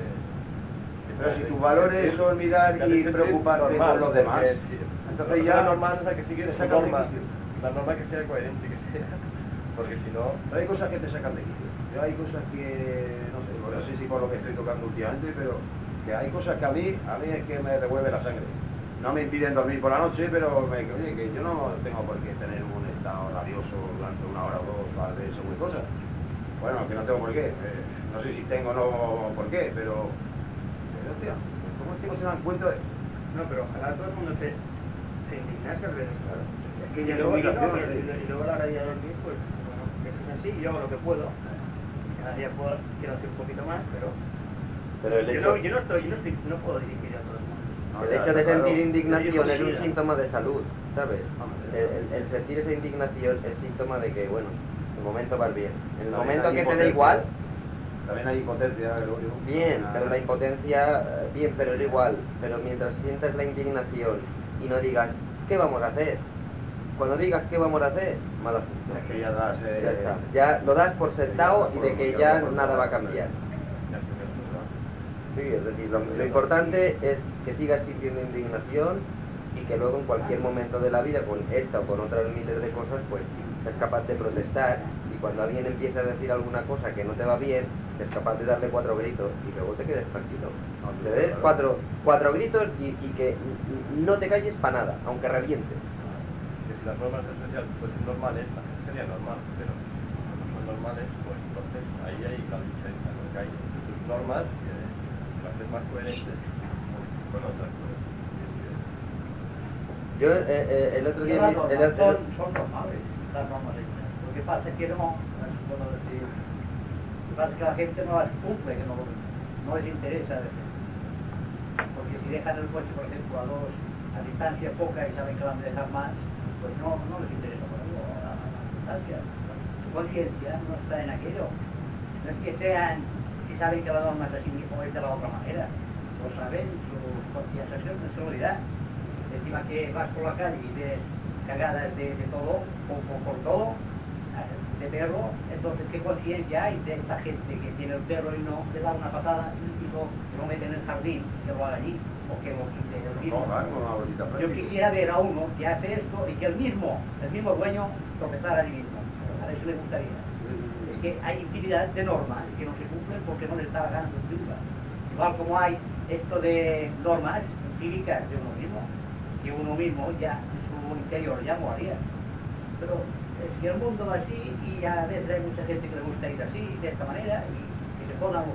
que Pero te si hacen tus valores sentir- son mirar te hacen y sentir preocuparte normal, por los demás, porque si- entonces la ya persona normal es la que sigue te su sacan de norma, quicio. la norma que sea coherente, que sea, porque si no... Pero hay cosas que te sacan de quicio. Yo hay cosas que, no sé, no sé si por lo que estoy tocando últimamente, pero que hay cosas que a mí, a mí es que me revuelve la sangre. No me impiden dormir por la noche, pero me, oye, que yo no tengo por qué tener un estado rabioso durante una hora o dos, ¿vale? Eso muy cosas. Bueno, que no tengo por qué. Eh, no sé si tengo o no por qué, pero... Hostia, ¿cómo es que no se dan cuenta de esto? No, pero ojalá todo el mundo se, se indignase al ver eso, claro. Es que Y ya es luego, y, no, obligación, pero- sí. y lo- y luego a la hora de ir a dormir, pues, bueno, eso es así, yo hago lo que puedo. Cada día puedo, quiero hacer un poquito más, pero... Pero el Yo hecho, no, yo no estoy, yo no estoy, no puedo dirigir a todo el mundo. No, el ya, hecho de claro. sentir indignación es un Yo- síntoma de salud, ¿sabes? Hombre, El, el- el sentir esa indignación es síntoma de que, bueno, el momento va bien. En el También momento hay que te da impotencia. igual, También hay impotencia, creo yo. bien, Ah, pero la impotencia, eh, bien, pero es igual. Pero mientras sientas la indignación y no digas, ¿qué vamos a hacer? Cuando digas, ¿qué vamos a hacer? Mal asunto. Es que ya das... eh, Ya está. Ya lo das por sentado y de que ya nada va a cambiar. Ya estoy de acuerdo, ¿no? Sí, es decir, lo, lo importante es que sigas sintiendo indignación y que luego en cualquier momento de la vida, con esta o con otras miles de cosas, pues seas capaz de protestar y cuando alguien empiece a decir alguna cosa que no te va bien, seas capaz de darle cuatro gritos y luego te quedes tranquilo. No, sí, Le des claro. cuatro, cuatro gritos y, y que n- no te calles para nada, aunque revientes. Que si las normas del social fuesen normales, la gente sería normal, pero si no son normales, pues entonces ahí hay la lucha esta, ¿no? Que hay tus normas que las haces más coherentes con otras cosas. Yo eh, eh, el otro día... Las vi- el- normas el- son, son normales, las normas hechas. Lo que pasa es que no, es bueno decir, lo que pasa es que la gente no las cumple, que no, no les interesa. Porque si dejan el coche, por ejemplo, a dos, a distancia poca y saben que van a dejar más, pues no, no les interesa ponerlo a, a distancia. Su conciencia no está en aquello. No es que sean, si saben que la norma es así, ni como es de la otra manera. Lo saben, sus conciencias no se lo dirán. Encima que vas por la calle y ves cagadas de, de todo, por, por, por todo, de perro, entonces ¿qué conciencia hay de esta gente que tiene el perro y no le da una patada y lo, lo mete en el jardín, que lo haga allí, o que lo quite del mismo? Coja, con una bolsita Yo plástica. quisiera ver a uno que hace esto y que el mismo, el mismo dueño tropezara allí mismo. A eso le gustaría. Es que hay infinidad de normas que no se cumplen porque no les da la gana de cumplirlas. Igual como hay esto de normas cívicas de uno mismo, que uno mismo ya en su interior ya moraría. Pero es que el mundo va así y a veces hay mucha gente que le gusta ir así, de esta manera, y que se jodan los otros.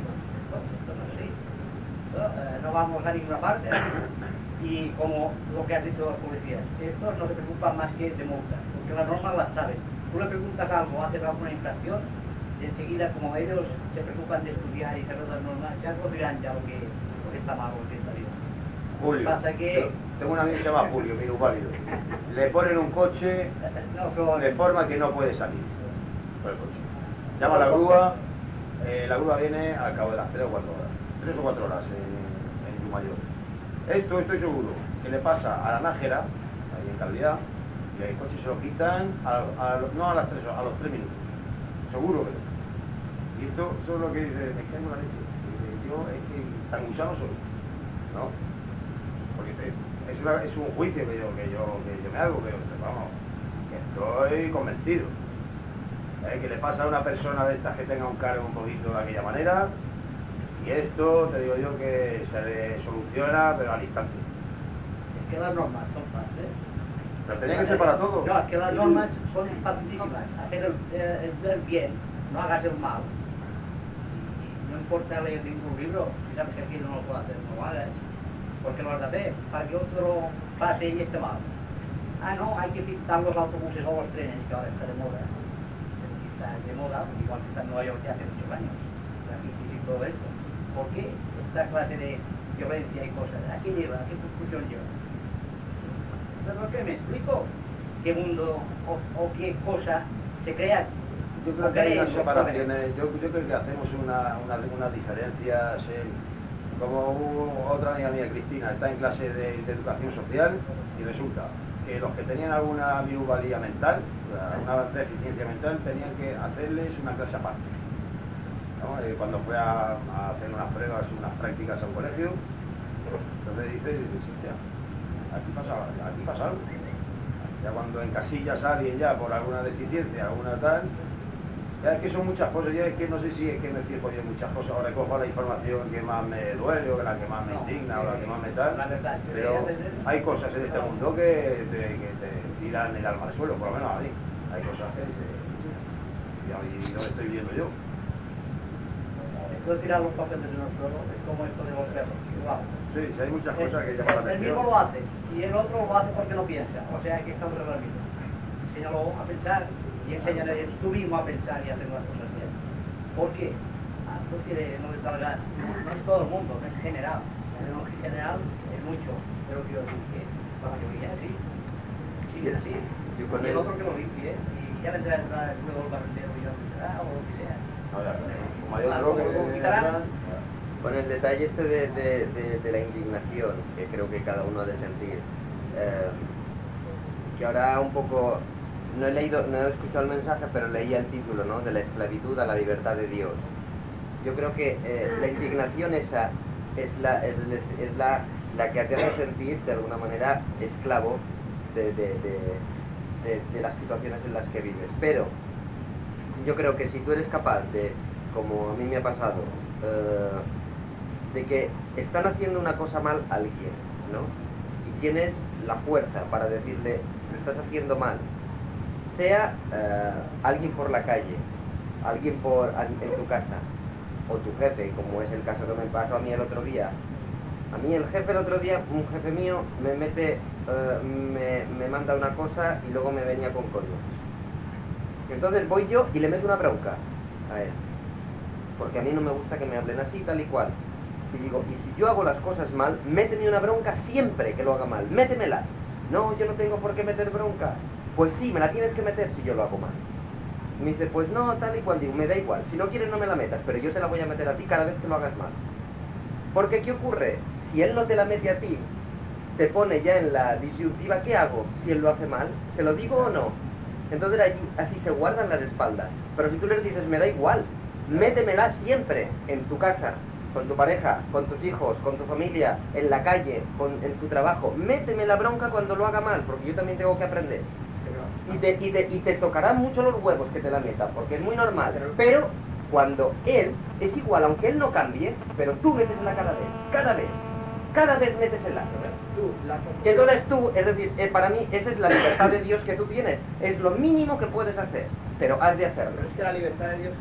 esto, esto no es así. Esto, eh, no vamos a ninguna parte. Y como lo que has dicho de los policías, estos no se preocupan más que de multas, porque las normas las saben. Tú le preguntas algo, haces alguna infracción, y enseguida, como ellos se preocupan de estudiar y saber las normas, ya lo dirán ya lo que, lo que está mal o lo que está bien. Julio. Pasa que... Tengo un amigo que se llama Julio, minusválido. Le ponen un coche no son... de forma que no puede salir por el coche. Llama a la grúa, eh, la grúa viene al cabo de las tres o cuatro horas. tres o cuatro horas en, en Yumayor. Esto estoy seguro que le pasa a la Nájera, ahí en Calvidad, y el coche se lo quitan, a, a, no a las tres horas, a los tres minutos. Seguro que no. Y esto, eso es lo que dice, me cago en la leche. Dice, yo es que tan gusano soy, ¿no? Porque es, una, es un juicio que yo, que yo, que yo me hago, pero vamos, que estoy convencido. ¿Eh? Que le pasa a una persona de estas que tenga un cargo un poquito de aquella manera, y esto te digo yo que se le soluciona, pero al instante. Es que las normas son fáciles. Pero tenía que ser para todos. No, es que las normas son facilísimas. Hacer el, el, el bien, no hagas el mal. Y no importa leer ningún libro, si sabes que aquí no lo puedo hacer, no lo hagas. Porque lo has de hacer, para que otro pase y esté mal. Ah, no, hay que pintar los autobuses o los trenes, que ahora está de moda. Está de moda, igual que está en Nueva York ya hace muchos años. Grafitis y todo esto. ¿Por qué esta clase de violencia y cosas? ¿A qué lleva? ¿A qué conclusión lleva? Esto es lo que me explico. ¿Qué mundo o, o qué cosa se crea? Yo creo que hay unas separaciones, yo, yo creo que hacemos una, una, unas diferencias. En, como hubo otra amiga mía, Cristina, está en clase de, de educación social y resulta que los que tenían alguna minusvalía mental, una deficiencia mental, tenían que hacerles una clase aparte. ¿No? Cuando fue a, a hacer unas pruebas, unas prácticas a un colegio, entonces dice, dice, hostia, aquí pasa, aquí pasa algo. Ya cuando en casillas alguien ya por alguna deficiencia, alguna tal, ya es que son muchas cosas, ya es que no sé si es que me fijo yo en muchas cosas, o recojo la información que más me duele, o la que más me indigna, o la que más me tal, pero hay cosas en este mundo que te, que te tiran el alma al suelo, por lo menos a mí. Hay cosas que dices, y no estoy viendo yo. Esto de tirar los papeles en el suelo es como esto de los perros, igual. Sí, sí, hay muchas cosas que llaman la atención. El mismo lo hace, y el otro lo hace porque no piensa, o sea que estamos en la misma. Enséñalo a pensar y enséñale tú mismo a pensar y a hacer las cosas bien. ¿Por qué? Ah, porque no le salga, no es todo el mundo, no es general. En general es mucho, pero quiero decir que la mayoría sí, siguen así. Y el otro que lo limpie, y ya vendrá detrás luego el barrendero y lo limpiará, o lo que sea. No, ya, como yo creo que lo quitarán. Con el detalle este de, de, de, de la indignación, que creo que cada uno ha de sentir, eh, que ahora un poco, no he leído, no he escuchado el mensaje, pero leía el título, ¿no? De la esclavitud a la libertad de Dios. Yo creo que eh, la indignación esa es la, es, es la, la que te hace sentir de alguna manera esclavo de, de, de, de, de las situaciones en las que vives. Pero yo creo que si tú eres capaz de, como a mí me ha pasado, eh, de que están haciendo una cosa mal a alguien, ¿no? Y tienes la fuerza para decirle, tú estás haciendo mal, sea eh, alguien por la calle, alguien por, en tu casa, o tu jefe, como es el caso que me pasó a mí el otro día. A mí el jefe el otro día, un jefe mío, me mete, uh, me, me manda una cosa y luego me venía con coños. Entonces voy yo y le meto una bronca a él. Porque a mí no me gusta que me hablen así, tal y cual. Y digo, y si yo hago las cosas mal, méteme una bronca siempre que lo haga mal. Métemela. No, yo no tengo por qué meter broncas. Pues sí, me la tienes que meter si yo lo hago mal. Y me dice, pues no, tal y cual. Digo, me da igual. Si no quieres no me la metas, pero yo te la voy a meter a ti cada vez que lo hagas mal. Porque ¿qué ocurre? Si él no te la mete a ti, te pone ya en la disyuntiva, ¿qué hago si él lo hace mal? ¿Se lo digo o no? Entonces allí, así se guardan las espaldas. Pero si tú les dices, me da igual, métemela siempre, en tu casa, con tu pareja, con tus hijos, con tu familia, en la calle, con, en tu trabajo, méteme la bronca cuando lo haga mal, porque yo también tengo que aprender. Y te, y, te, y te tocarán mucho los huevos que te la metan, porque es muy normal. Pero cuando él es igual, aunque él no cambie, pero tú metes en la cada vez, cada vez, cada vez metes en la. Y entonces tú, es decir, eh, para mí esa es la libertad de Dios que tú tienes, es lo mínimo que puedes hacer, pero has de hacerlo. Pero es que la libertad de Dios que tú tienes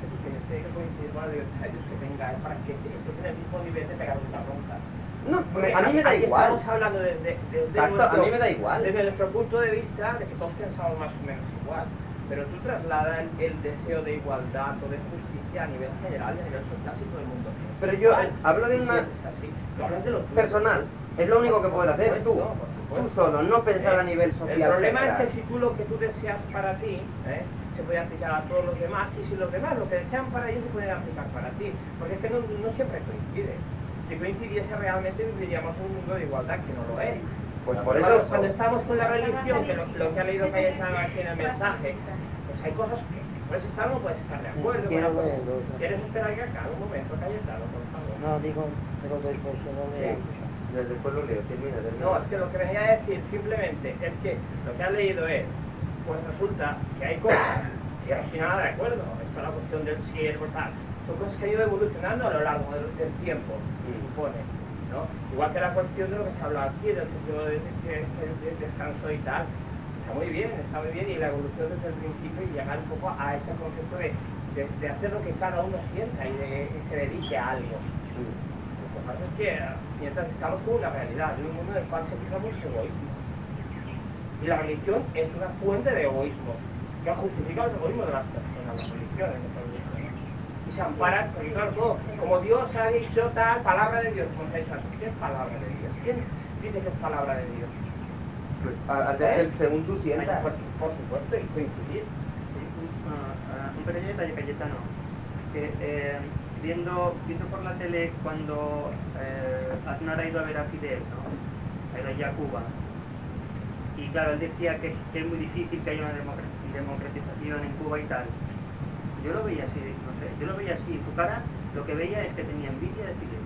tiene que coincidir con la libertad de Dios que tenga, para que estés en el mismo nivel de pegar una bronca. No, me- a mí me da Aquí igual. Estamos hablando desde, desde, Basta, nuestro, a mí me da igual. desde nuestro punto de vista de que todos pensamos más o menos igual. Pero tú trasladas el, el deseo de igualdad o de justicia a nivel general y a nivel social si todo el mundo piensa Pero yo igual. hablo de Y una- sientes así. Tú hablas de lo tuyo. Personal, es lo único que puedes hacer tú. Por supuesto, por Tú supuesto. solo, no pensar a nivel social. El problema general. es que si tú lo que tú deseas para ti, ¿eh? se puede aplicar a todos los demás, y si los demás lo que desean para ellos se puede aplicar para ti. Porque es que no, no siempre coincide. Si coincidiese realmente viviríamos en un mundo de igualdad, que no lo es. Pues por Cuando- eso... Cuando estamos con la religión, que lo, lo que ha leído Cayetano aquí en el mensaje, pues hay cosas que puedes estar o no puedes estar de acuerdo. Quiero con la cosa. leerlo. ¿Quieres esperar que acabe un momento, Cayetano, por favor? No, digo, pero después que lo Sí. leamos. Desde después lo leo, termina, termina. No, es que lo que venía a decir simplemente es que lo que ha leído él, pues resulta que hay cosas que no estoy nada de acuerdo. Esto es la cuestión del siervo y tal. Son cosas que han ido evolucionando a lo largo del, del tiempo, se supone, ¿no? Igual que la cuestión de lo que se habla aquí, del sentido de, de, de- de descanso y tal. Está muy bien, está muy bien, y la evolución desde el principio y llegar un poco a ese concepto de, de, de hacer lo que cada uno sienta y de que se dedique a algo. Lo que pasa es que mientras estamos con una realidad, en un mundo en el cual se fijan muchos egoísmos. Y la religión es una fuente de egoísmos, que justifica los egoísmos de las personas, las religiones, mejor dicho, ¿no? Y se amparan, porque claro, todo, como Dios ha dicho tal, palabra de Dios, como os he dicho antes, ¿qué es palabra de Dios? ¿Quién dice que es palabra de Dios? Pues has de hacer según tú sientas. Por, su- por supuesto, y coincidir. Sí, un, ah, ah, un pequeño detalle, Cayetano, que eh, viendo, viendo por la tele cuando eh, Aznar ha ido a ver a Fidel, ¿no? Ha ido allí a Cuba, y claro, él decía que es, que es muy difícil que haya una democra- democratización en Cuba y tal. Yo lo veía así, no sé, yo lo veía así, en su cara lo que veía es que tenía envidia de Fidel.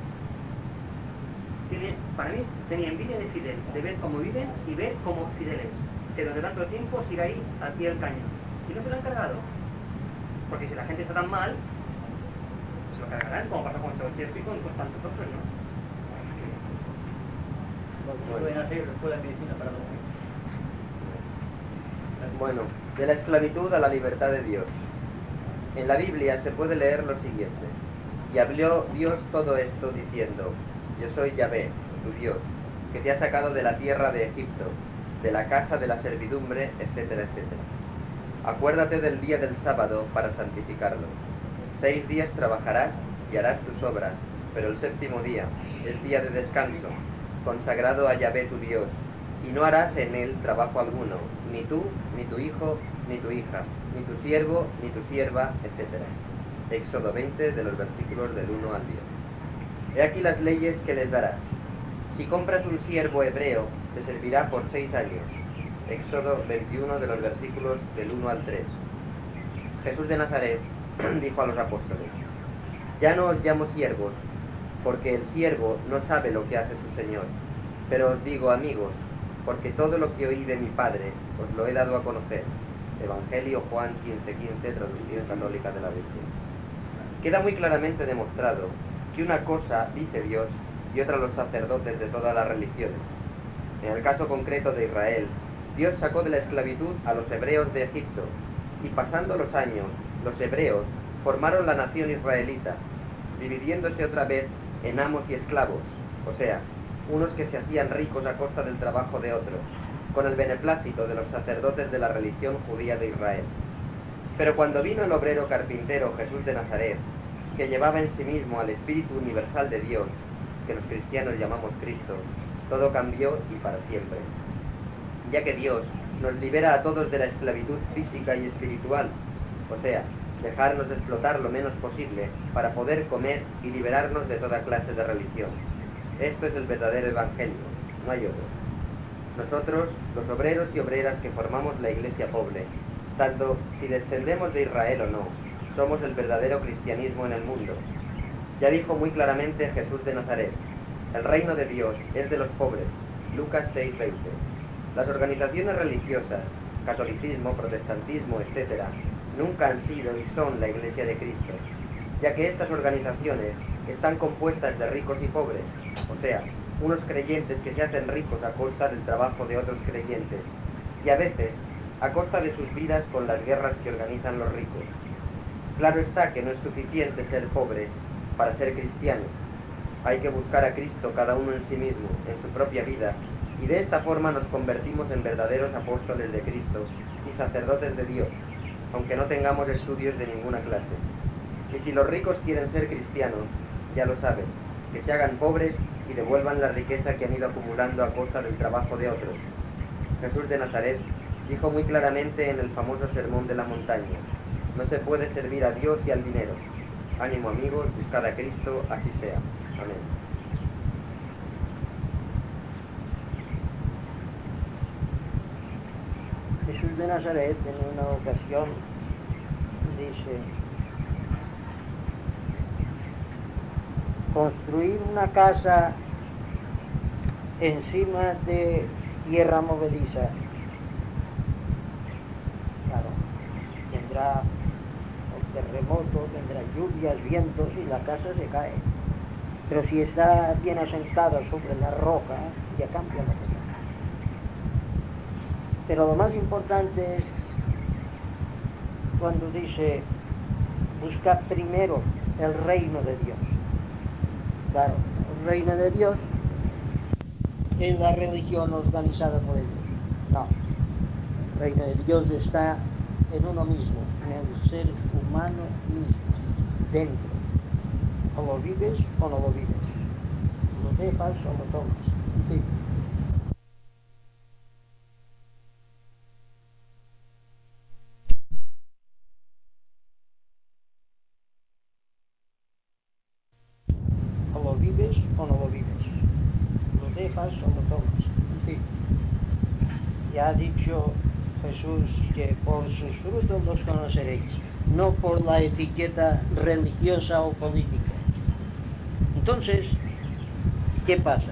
Tiene, para mí, tenía envidia de Fidel, de ver cómo viven y ver cómo Fidel es. Que durante tanto tiempo siga ahí al pie del cañón. Y no se lo han cargado. Porque si la gente está tan mal, se lo cargarán, como pasa con Ceausescu y con, con tantos otros, ¿no? Pueden hacer escuela de medicina para los niños. Bueno, de la esclavitud a la libertad de Dios. En la Biblia se puede leer lo siguiente. Y habló Dios todo esto diciendo, yo soy Yahvé, tu Dios, que te ha sacado de la tierra de Egipto, de la casa de la servidumbre, etcétera, etcétera. Acuérdate del día del sábado para santificarlo. Seis días trabajarás y harás tus obras, pero el séptimo día es día de descanso, consagrado a Yahvé tu Dios, y no harás en él trabajo alguno, ni tú, ni tu hijo, ni tu hija, ni tu siervo, ni tu sierva, etcétera. Éxodo veinte, de los versículos del uno al diez. He aquí las leyes que les darás. Si compras un siervo hebreo, te servirá por seis años. Éxodo veintiuno, de los versículos del uno al tres. Jesús de Nazaret dijo a los apóstoles, ya no os llamo siervos, porque el siervo no sabe lo que hace su Señor. Pero os digo amigos, porque todo lo que oí de mi Padre os lo he dado a conocer. Evangelio Juan quince quince, traducción católica de la Virgen. Queda muy claramente demostrado que una cosa dice Dios y otra los sacerdotes de todas las religiones. En el caso concreto de Israel, Dios sacó de la esclavitud a los hebreos de Egipto, y pasando los años, los hebreos formaron la nación israelita, dividiéndose otra vez en amos y esclavos, o sea, unos que se hacían ricos a costa del trabajo de otros, con el beneplácito de los sacerdotes de la religión judía de Israel. Pero cuando vino el obrero carpintero Jesús de Nazaret, que llevaba en sí mismo al Espíritu universal de Dios, que los cristianos llamamos Cristo, todo cambió y para siempre. Ya que Dios nos libera a todos de la esclavitud física y espiritual, o sea, dejarnos explotar lo menos posible para poder comer y liberarnos de toda clase de religión. Esto es el verdadero evangelio, no hay otro. Nosotros, los obreros y obreras que formamos la iglesia pobre, tanto si descendemos de Israel o no, somos el verdadero cristianismo en el mundo. Ya dijo muy claramente Jesús de Nazaret, el reino de Dios es de los pobres, Lucas seis veinte. Las organizaciones religiosas, catolicismo, protestantismo, etcétera, nunca han sido y son la iglesia de Cristo, ya que estas organizaciones están compuestas de ricos y pobres, o sea, unos creyentes que se hacen ricos a costa del trabajo de otros creyentes, y a veces a costa de sus vidas con las guerras que organizan los ricos. Claro está que no es suficiente ser pobre para ser cristiano. Hay que buscar a Cristo cada uno en sí mismo, en su propia vida, y de esta forma nos convertimos en verdaderos apóstoles de Cristo y sacerdotes de Dios, aunque no tengamos estudios de ninguna clase. Y si los ricos quieren ser cristianos, ya lo saben, que se hagan pobres y devuelvan la riqueza que han ido acumulando a costa del trabajo de otros. Jesús de Nazaret dijo muy claramente en el famoso Sermón de la Montaña: no se puede servir a Dios y al dinero. Ánimo amigos, buscad a Cristo, así sea. Amén. Jesús de Nazaret en una ocasión dice: construir una casa encima de tierra movediza, claro, tendrá un terremoto, tendrá lluvias, vientos y la casa se cae. Pero si está bien asentada sobre la roca, ya cambia la cosa. Pero lo más importante es cuando dice: busca primero el reino de Dios. Claro, el reino de Dios es la religión organizada por ellos. No, el reino de Dios está en uno mismo, en el ser humano mismo, dentro. O lo vives o no lo vives, lo dejas o lo tomas. Sí. O lo vives o no lo vives, lo dejas o lo tomas. En fin, ya ha dicho Jesús que por sus frutos los conoceréis, no por la etiqueta religiosa o política. Entonces, ¿qué pasa?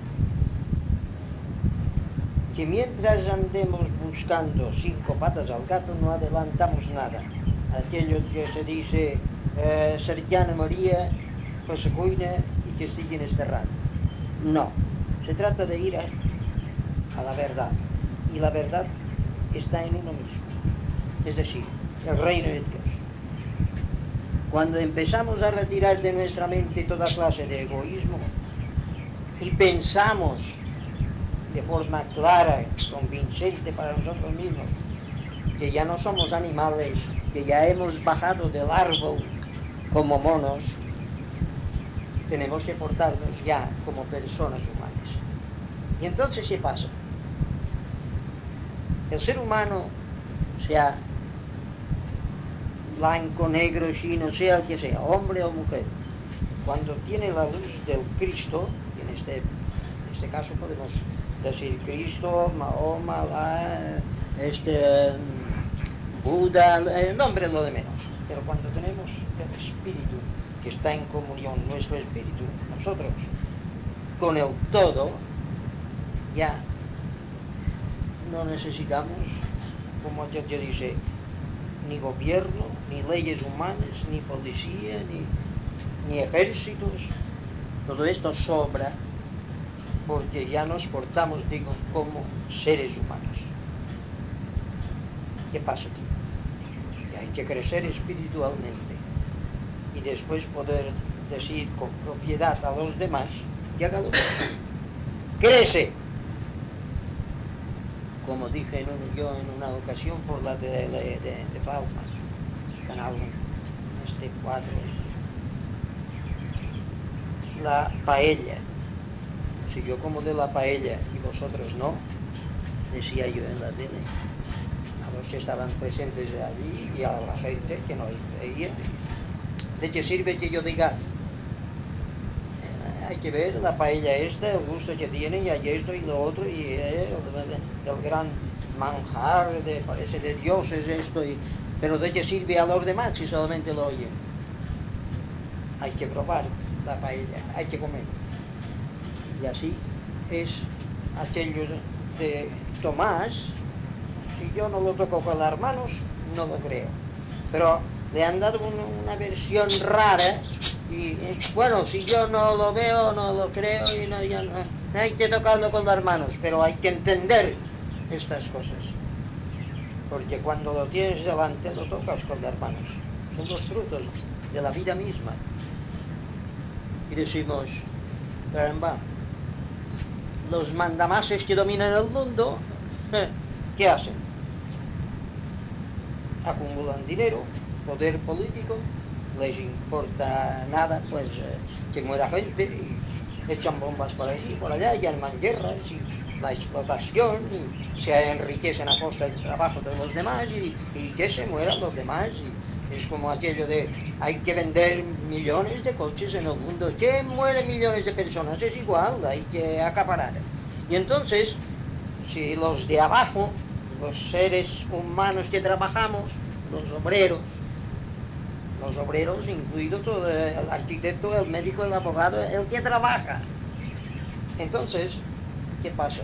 Que mientras andemos buscando cinco patas al gato no adelantamos nada. Aquello que se dice eh, cercana María, pues se cuida y que estiguen enterrados. No, se trata de ir a, a la verdad, y la verdad está en uno mismo, es decir, el reino de Dios. Cuando empezamos a retirar de nuestra mente toda clase de egoísmo y pensamos de forma clara, convincente para nosotros mismos, que ya no somos animales, que ya hemos bajado del árbol como monos, tenemos que portarnos ya como personas humanas. Y entonces, ¿qué pasa? El ser humano, sea blanco, negro, chino, sea el que sea, hombre o mujer, cuando tiene la luz del Cristo, y en este, en este caso podemos decir Cristo, Mahoma, Allah, este, Buda, el nombre es lo de menos, pero cuando tenemos el Espíritu que está en comunión, nuestro Espíritu, nosotros, con el todo, ya no necesitamos, como aquel que dice, ni gobierno, ni leyes humanas, ni policía, ni, ni ejércitos. Todo esto sobra porque ya nos portamos, digo, como seres humanos. ¿Qué pasa aquí? Que hay que crecer espiritualmente y después poder decir con propiedad a los demás que hagan lo mismo. ¡Crece! Como dije en un, yo en una ocasión por la de, de, de, de Palma, canal este cuadro, la paella. Si yo como de la paella y vosotros no, decía yo en la tele, a los que estaban presentes allí y a la gente que no veía, ¿de qué sirve que yo diga? Hay que ver la paella esta, el gusto que tiene, y hay esto y lo otro, y eh, el, el gran manjar de, parece de dioses esto, y, pero ¿de qué sirve a los demás si solamente lo oyen? Hay que probar la paella, hay que comer. Y así es aquello de Tomás, si yo no lo toco con las manos, no lo creo. Pero le han dado una, una versión rara, y bueno, si yo no lo veo, no lo creo, y no, ya no, no hay que tocarlo con las manos, pero hay que entender estas cosas, porque cuando lo tienes delante lo tocas con las manos. son los frutos de la vida misma. Y decimos, caramba, los mandamases que dominan el mundo, ¿qué hacen? Acumulan dinero, poder político, les importa nada, pues eh, que muera gente, y echan bombas por allí, por allá, y arman guerras, y la explotación, y se enriquecen a costa del trabajo de los demás, y, y que se mueran los demás. Y es como aquello de, hay que vender millones de coches en el mundo, que mueren millones de personas, es igual, hay que acaparar. Y entonces, si los de abajo, los seres humanos que trabajamos, los obreros, los obreros, incluido todo el arquitecto, el médico, el abogado, el que trabaja. Entonces, ¿qué pasa?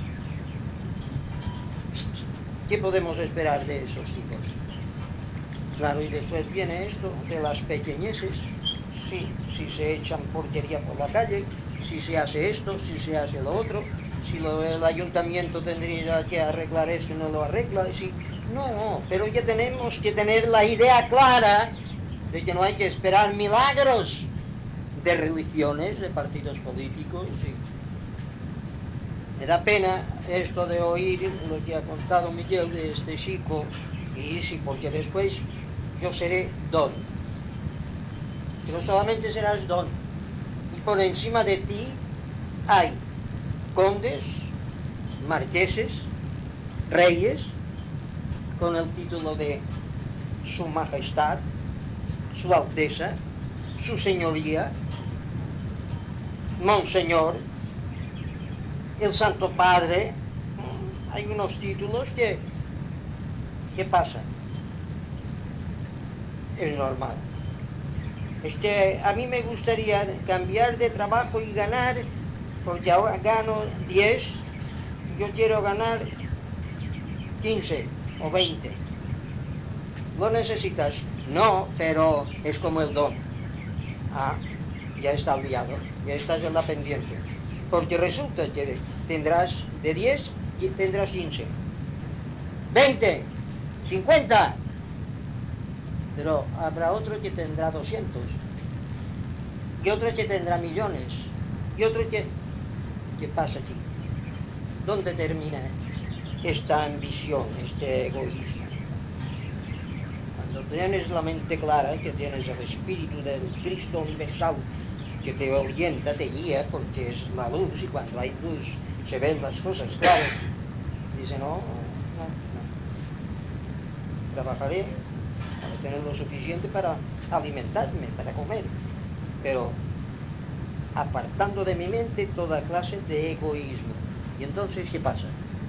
¿Qué podemos esperar de esos tipos? Claro, y después viene esto de las pequeñeces. Sí, si se echan porquería por la calle, si se hace esto, si se hace lo otro, si lo, el ayuntamiento tendría que arreglar esto y no lo arregla, si, no, pero ya tenemos que tener la idea clara de que no hay que esperar milagros de religiones, de partidos políticos. Y me da pena esto de oír lo que ha contado Miguel de este chico, y sí, porque después yo seré don, pero solamente serás don, y por encima de ti hay condes, marqueses, reyes, con el título de su majestad, su alteza, su señoría, monseñor, el Santo Padre. Hay unos títulos que, ¿qué pasa? Es normal. Es que a mí me gustaría cambiar de trabajo y ganar, porque ahora gano diez, yo quiero ganar quince o veinte. ¿Lo necesitas? No, pero es como el don. Ah, ya está liado, ya estás en la pendiente. Porque resulta que tendrás de diez, tendrás quince, veinte, cincuenta. Pero habrá otro que tendrá doscientos, y otro que tendrá millones, y otro que... ¿Qué pasa aquí? ¿Dónde termina esta ambición, este egoísmo? Cuando tienes la mente clara, que tienes el espíritu del Cristo universal que te orienta, te guía, porque es la luz, y cuando hay luz se ven las cosas claras. Dice, no, no, no. Trabajaré para tener lo suficiente para alimentarme, para comer, pero apartando de mi mente toda clase de egoísmo. Y entonces, ¿qué pasa?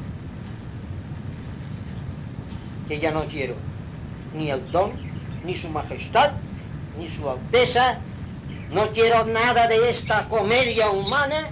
Que ya no quiero ni el don, ni su majestad, ni su alteza, no quiero nada de esta comedia humana,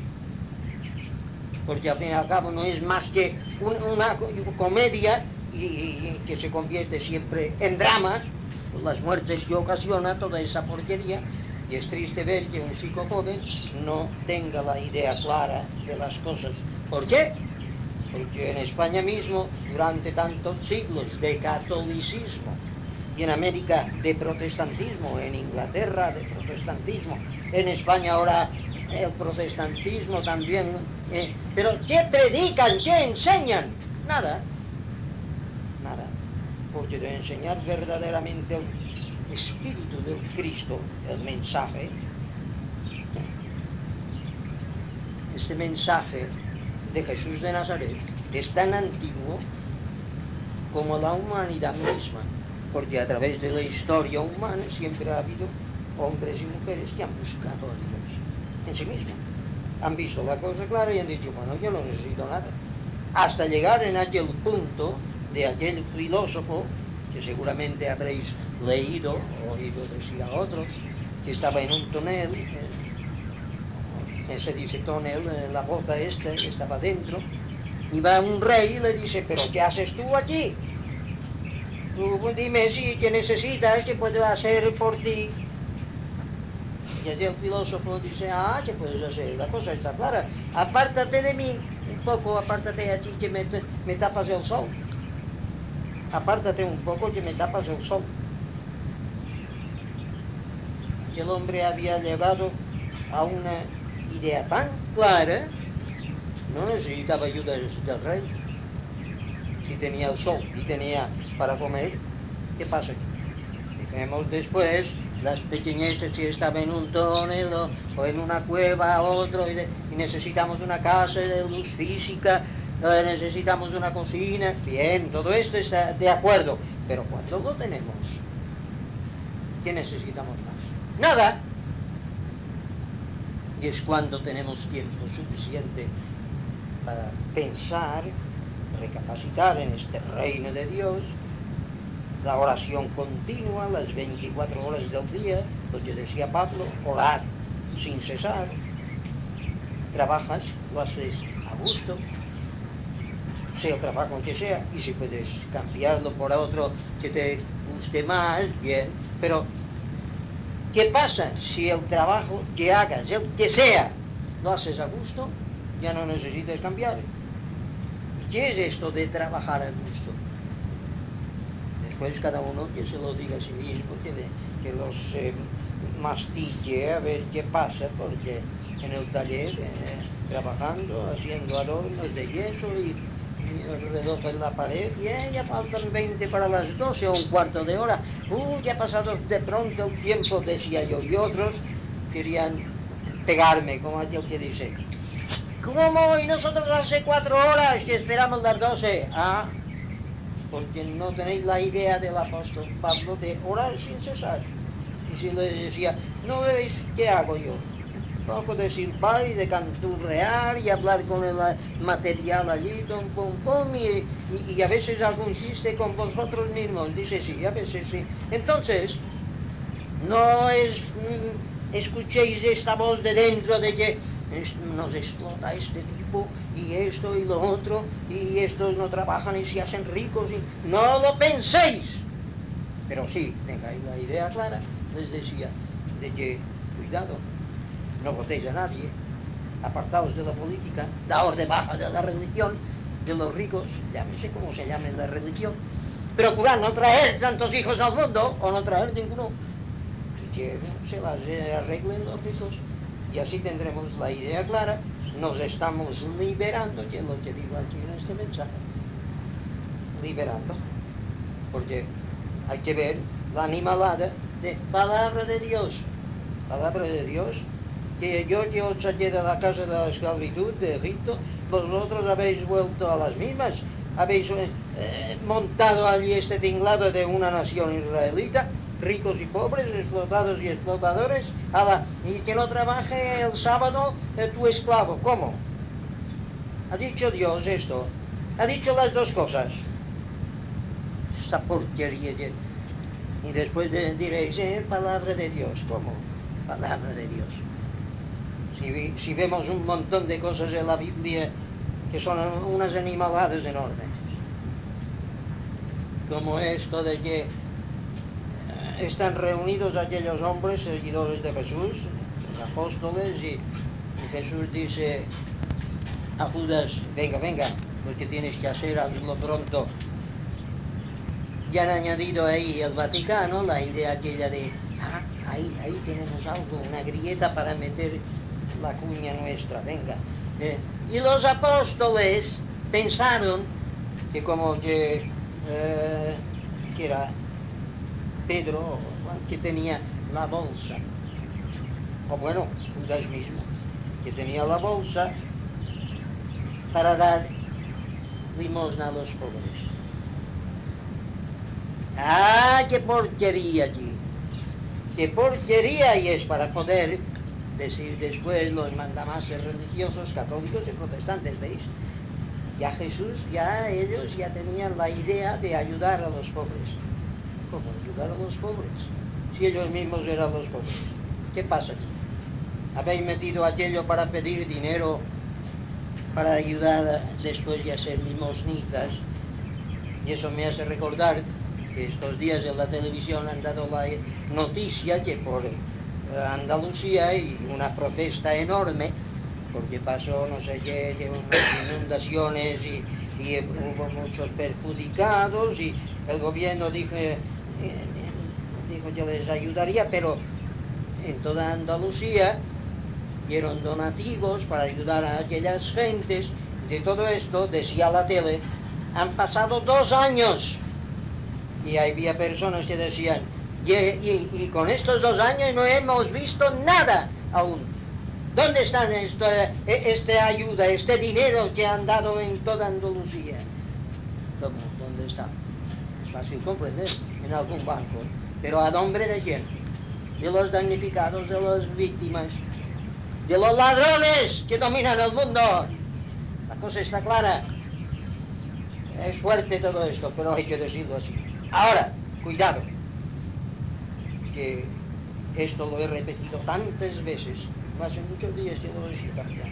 porque al fin y al cabo no es más que un, una comedia y, y que se convierte siempre en drama, por las muertes que ocasiona toda esa porquería. Y es triste ver que un chico joven no tenga la idea clara de las cosas. ¿Por qué? Porque en España mismo, durante tantos siglos de catolicismo, y en América de protestantismo, en Inglaterra de protestantismo, en España ahora el protestantismo también. Eh, pero ¿qué predican? ¿Qué enseñan? Nada. Nada. Porque de enseñar verdaderamente el espíritu del Cristo, el mensaje, este mensaje de Jesús de Nazaret es tan antiguo como la humanidad misma, porque a través de la historia humana siempre ha habido hombres y mujeres que han buscado a Dios en sí mismo, han visto la cosa clara y han dicho, bueno, yo no necesito nada, hasta llegar en aquel punto de aquel filósofo que seguramente habréis leído o oído decir a otros, que estaba en un tonel, que se dice tonel, la bota esta que estaba dentro, y va un rey y le dice, pero ¿qué haces tú aquí? Tú dime si que necesitas, que puedo hacer por ti. Y allí el filósofo dice, ah, ¿qué puedes hacer? La cosa está clara, apártate de mí, un poco, apártate aquí que me, me tapas el sol. Apártate un poco que me tapas el sol. aquel hombre había llegado a una idea tan clara, no necesitaba ayuda del rey. Si tenía el sol y tenía para comer, ¿qué pasa aquí? Dejemos después las pequeñeces, si estaba en un túnel o, o en una cueva, otro, y, de, y necesitamos una casa de luz física, eh, necesitamos una cocina, bien, todo esto está de acuerdo, pero cuando lo tenemos, ¿qué necesitamos más? Nada. Y es cuando tenemos tiempo suficiente para pensar, recapacitar en este reino de Dios, la oración continua, las veinticuatro horas del día, lo que decía Pablo, orar sin cesar. Trabajas, lo haces a gusto, sea el trabajo que sea, y si puedes cambiarlo por otro que te guste más, bien, pero ¿qué pasa si el trabajo que hagas, el que sea, lo haces a gusto? Ya no necesitas cambiar. ¿Y qué es esto de trabajar a gusto? Después cada uno que se lo diga a sí mismo, que, le, que los eh, mastique a ver qué pasa, porque en el taller, eh, trabajando, haciendo adornos de yeso y, y alrededor de la pared, y eh, ya faltan veinte para las doce o un cuarto de hora. Uh, ya ha pasado de pronto el tiempo, decía yo, y otros querían pegarme, como aquel que dice, ¿cómo? Y nosotros hace cuatro horas que esperamos las doce. Ah, porque no tenéis la idea del apóstol Pablo de orar sin cesar. Y si le decía, ¿no veis qué hago yo? Un poco de silbar y de canturrear y hablar con el material allí, tom, pum, pum, y, y, y a veces algún chiste con vosotros mismos. Dice sí, a veces sí. Entonces, no es, mm, escuchéis esta voz de dentro de que nos explota este tipo y esto y lo otro y estos no trabajan y se hacen ricos y no lo penséis, pero sí tengáis la idea clara. Les decía de que cuidado, no votéis a nadie, apartaos de la política, daos de baja de la religión de los ricos, llámese como se llame la religión, procurad no traer tantos hijos al mundo o no traer ninguno y que se las arreglen los ricos. Y así tendremos la idea clara, nos estamos liberando, que es lo que digo aquí en este mensaje, liberando, porque hay que ver la animalada de palabra de Dios, palabra de Dios, que yo que os saqué de la casa de la esclavitud de Egipto, vosotros habéis vuelto a las mismas, habéis eh, montado allí este tinglado de una nación israelita, ricos y pobres, explotados y explotadores, a la, y que no trabaje el sábado eh, tu esclavo. ¿Cómo? Ha dicho Dios esto, ha dicho las dos cosas. Esta porquería. Y después de, diréis, eh, palabra de Dios. ¿Cómo? Palabra de Dios. Si, si vemos un montón de cosas en la Biblia que son unas animaladas enormes, como esto de que están reunidos aquellos hombres seguidores de Jesús, los apóstoles, y, y Jesús dice a Judas, venga, venga, lo que tienes que hacer, hazlo pronto. Y han añadido ahí el Vaticano, la idea aquella de, ah, ahí, ahí tenemos algo, una grieta para meter la cuña nuestra, venga. Eh, y los apóstoles pensaron que como que, eh, que era Pedro, que tenía la bolsa, o bueno, Judas mismo, que tenía la bolsa para dar limosna a los pobres. ¡Ah, qué porquería allí! ¡Qué porquería! Y es para poder decir después los mandamases religiosos, católicos y protestantes, ¿veis? Ya Jesús, ya ellos ya tenían la idea de ayudar a los pobres. ¿Cómo ayudar a los pobres? Si ellos mismos eran los pobres. ¿Qué pasa aquí? Habéis metido aquello para pedir dinero, para ayudar después y hacer limosnitas. Y eso me hace recordar que estos días en la televisión han dado la noticia que por Andalucía hay una protesta enorme, porque pasó no sé qué, que unas inundaciones y, y hubo muchos perjudicados y el gobierno dijo, dijo que les ayudaría, pero en toda Andalucía, dieron donativos para ayudar a aquellas gentes. De todo esto, decía la tele, han pasado dos años. Y había personas que decían, y, y, y con estos dos años no hemos visto nada aún. ¿Dónde está esta, esta ayuda, este dinero que han dado en toda Andalucía? ¿Cómo? ¿Dónde está? Es fácil comprender, en algún banco. ¿Pero a nombre de quién? De los damnificados, de las víctimas, de los ladrones que dominan el mundo. La cosa está clara. Es fuerte todo esto, pero hay que decirlo así. Ahora, cuidado, que esto lo he repetido tantas veces, hace muchos días que lo decía también,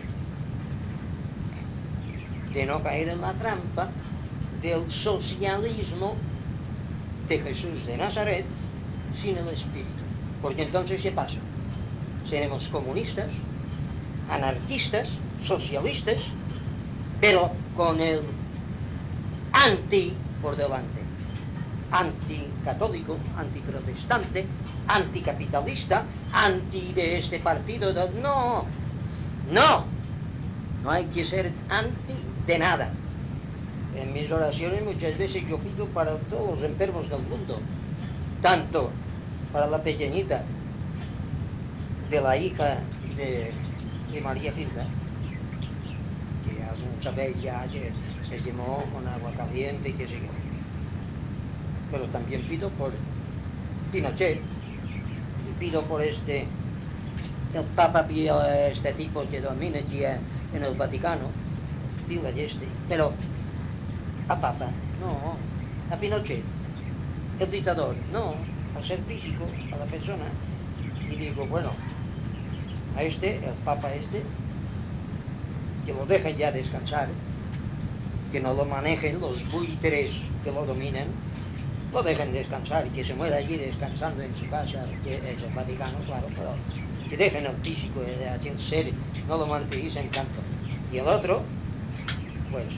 de no caer en la trampa del socialismo de Jesús de Nazaret sin el Espíritu. Porque entonces, ¿qué pasa? Seremos comunistas, anarquistas, socialistas, pero con el anti por delante. Anticatólico, antiprotestante, anticapitalista, anti de este partido. De... No, no, no hay que ser anti de nada. En mis oraciones muchas veces yo pido para todos los enfermos del mundo, tanto para la pequeñita de la hija de, de María Gilda, que algún sabéis ya que se quemó con agua caliente y que sé yo. Pero también pido por Pinochet, y pido por este, el Papa Pío, este tipo que domina aquí en el Vaticano, digo este, pero a Papa, no, a Pinochet, el dictador, no, al ser físico, a la persona, y digo, bueno, a este, el Papa este, que lo dejen ya descansar, que no lo manejen los buitres que lo dominan, lo dejen descansar y que se muera allí descansando en su casa, que es el Vaticano, claro, pero que dejen el físico de aquel ser, no lo martiricen tanto. Y el otro, pues,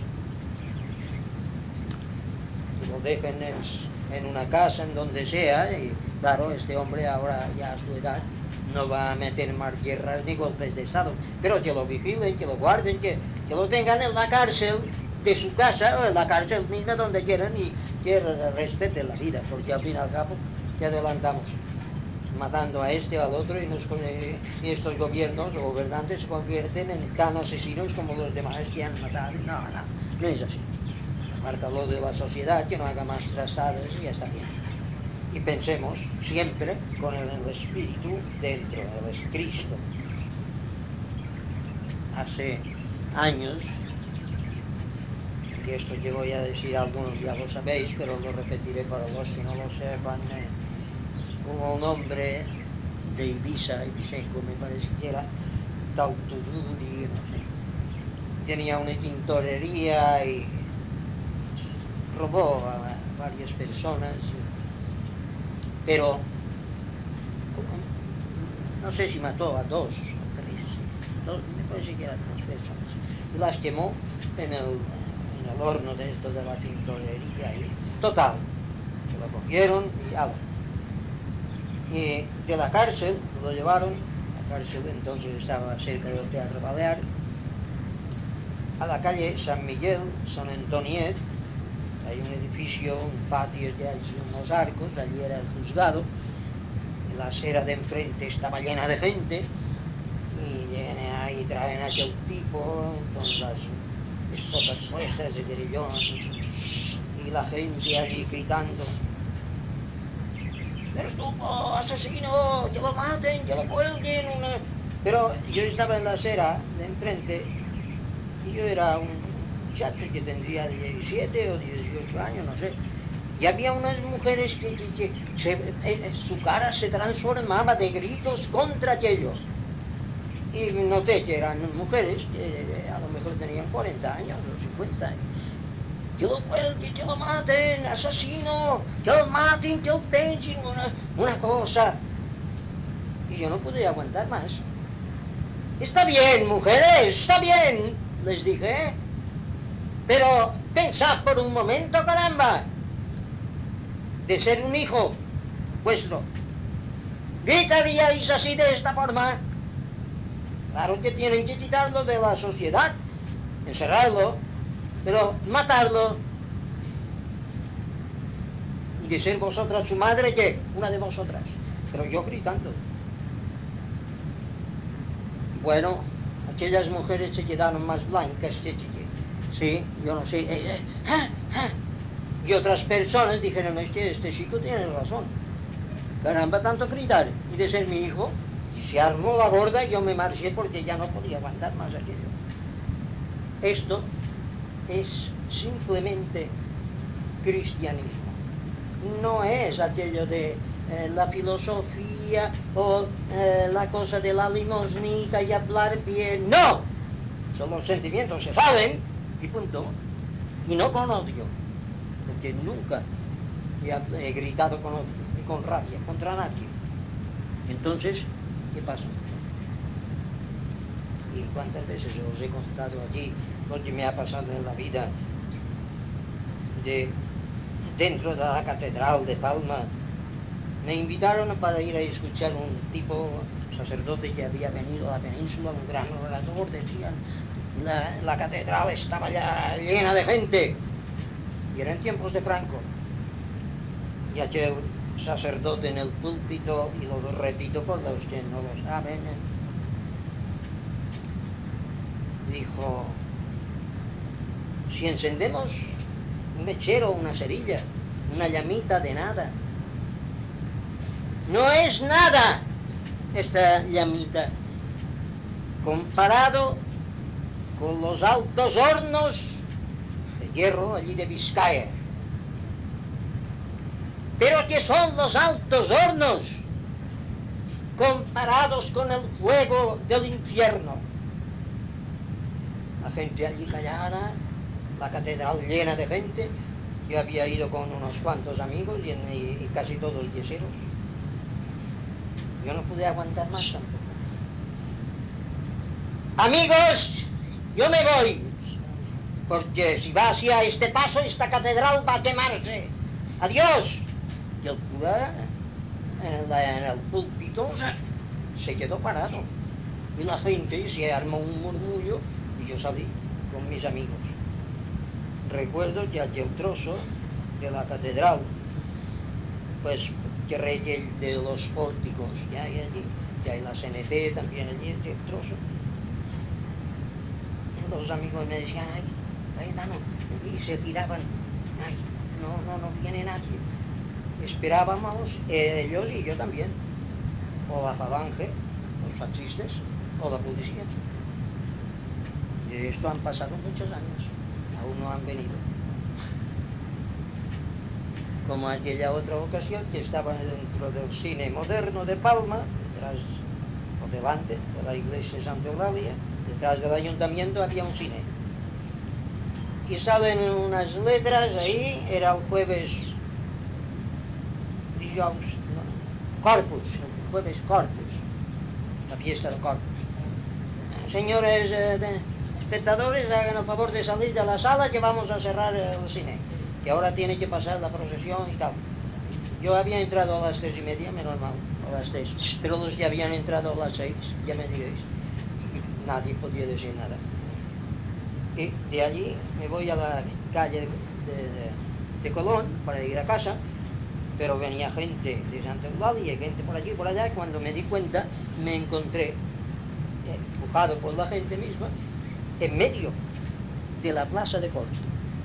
que lo dejen en, en una casa, en donde sea, y claro, este hombre ahora ya a su edad no va a meter más guerras ni golpes de Estado, pero que lo vigilen, que lo guarden, que, que lo tengan en la cárcel de su casa o en la cárcel misma donde quieran y que respeten la vida, porque al fin y al cabo que adelantamos matando a este o al otro y, nos, y estos gobiernos o gobernantes se convierten en tan asesinos como los demás que han matado. No, no, no es así. Apártalo de la sociedad, que no haga más trazadas y ya está bien. Y pensemos siempre con el, el Espíritu dentro, Él es Cristo. Hace años, y esto que voy a decir algunos ya lo sabéis, pero lo repetiré para los que no lo sepan, eh, hubo un hombre de Ibiza, Ibiseco me parece que era, Tautuduri, no sé, tenía una tintorería y robó a varias personas, pero no sé si mató a dos o tres, dos, me parece que eran dos personas, y las quemó en el, en el horno de esto de la tintorería, y total, que lo cogieron y ala. Y de la cárcel lo llevaron, la cárcel entonces estaba cerca del Teatro Balear, a la calle San Miguel, San Antoniet. Hay un edificio, un patio que hay unos arcos, allí era el juzgado, y la acera de enfrente estaba llena de gente, y viene ahí, traen a aquel tipo con las esposas puestas de guerrillón, y la gente allí gritando: ¡Verdugo, asesino! ¡Que lo maten! ¡Que lo cuelguen! Una... Pero yo estaba en la acera de enfrente, y yo era un muchacho que tendría diecisiete o dieciocho años, no sé. Y había unas mujeres que, que, que se, eh, su cara se transformaba de gritos contra aquello. Y noté que eran mujeres que eh, a lo mejor tenían cuarenta años o cincuenta. Que lo cuelguen, que lo maten, asesino, que lo maten, que lo penchen, una, una cosa. Y yo no pude aguantar más. Está bien, mujeres, está bien, les dije. Pero pensad por un momento, caramba, de ser un hijo vuestro, ¿Quitaríais así de esta forma? Claro que tienen que quitarlo de la sociedad, encerrarlo, pero matarlo. Y de ser vosotras su madre, ¿qué? Una de vosotras. Pero yo gritando. Bueno, aquellas mujeres se quedaron más blancas que chique. Sí, yo no sé. Eh, eh, ah, ah. Y otras personas dijeron, este, este chico tiene razón. Caramba, tanto gritar. Y de ser mi hijo, y se armó la gorda y yo me marché porque ya no podía aguantar más aquello. Esto es simplemente cristianismo. No es aquello de eh, la filosofía o eh, la cosa de la limosnita y hablar bien. ¡No! Son los sentimientos, se salen y punto. Y no con odio, porque nunca he, he gritado con odio ni con rabia contra nadie. Entonces, ¿qué pasa? Y cuántas veces os he contado allí lo que me ha pasado en la vida de dentro de la catedral de Palma. Me invitaron para ir a escuchar un tipo sacerdote que había venido a la península, un gran orador, decían, la, la catedral estaba ya llena de gente, y eran tiempos de Franco, y aquel sacerdote en el púlpito, y lo repito por los que no lo saben, dijo, si encendemos un mechero, una cerilla, una llamita de nada, no es nada esta llamita comparado con los altos hornos de hierro allí de Vizcaya. Pero ¿qué son los altos hornos comparados con el fuego del infierno? La gente allí callada, la catedral llena de gente. Yo había ido con unos cuantos amigos y, y, y casi todos yeseros. Yo no pude aguantar más tampoco. Amigos, yo me voy, porque si va hacia este paso, esta catedral va a quemarse. Adiós. Y el cura, en, la, en el púlpito, se quedó parado. Y la gente se armó un murmullo y yo salí con mis amigos. Recuerdo que aquel trozo de la catedral, pues que rey de los pórticos, ya hay allí, ya hay la C N T también allí, el trozo. Y los amigos me decían, ay, Cayetano, y se giraban, ay, no, no, no viene nadie. Esperábamos eh, ellos y yo también, o la falange, los fascistas, o la policía. De esto han pasado muchos años, aún no han venido. Como aquella otra ocasión que estaba dentro del cine moderno de Palma, detrás o delante de la iglesia de Santa Eulalia, detrás del ayuntamiento había un cine. Y salen unas letras ahí, era el jueves, dijous, no, Corpus, el jueves Corpus, la fiesta de Corpus. Señores eh, de espectadores, hagan el favor de salir de la sala que vamos a cerrar el cine, que ahora tiene que pasar la procesión y tal. Yo había entrado a las tres y media, menos mal, a las tres, pero los que habían entrado a las seis, ya me diréis, nadie podía decir nada. Y de allí me voy a la calle de, de, de Colón para ir a casa, pero venía gente de Santa Eulalia y gente por allí y por allá, y cuando me di cuenta me encontré, empujado por la gente misma, en medio de la plaza de corte.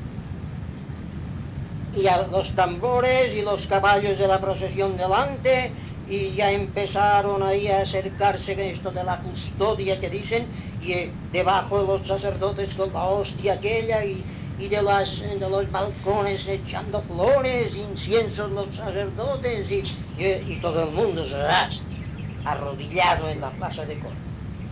Y a los tambores y los caballos de la procesión delante, y ya empezaron ahí a acercarse esto de la custodia que dicen, y eh, debajo de los sacerdotes con la hostia aquella, y, y de, las, de los balcones echando flores, inciensos los sacerdotes, y, y, y todo el mundo se ha arrodillado en la plaza de corte.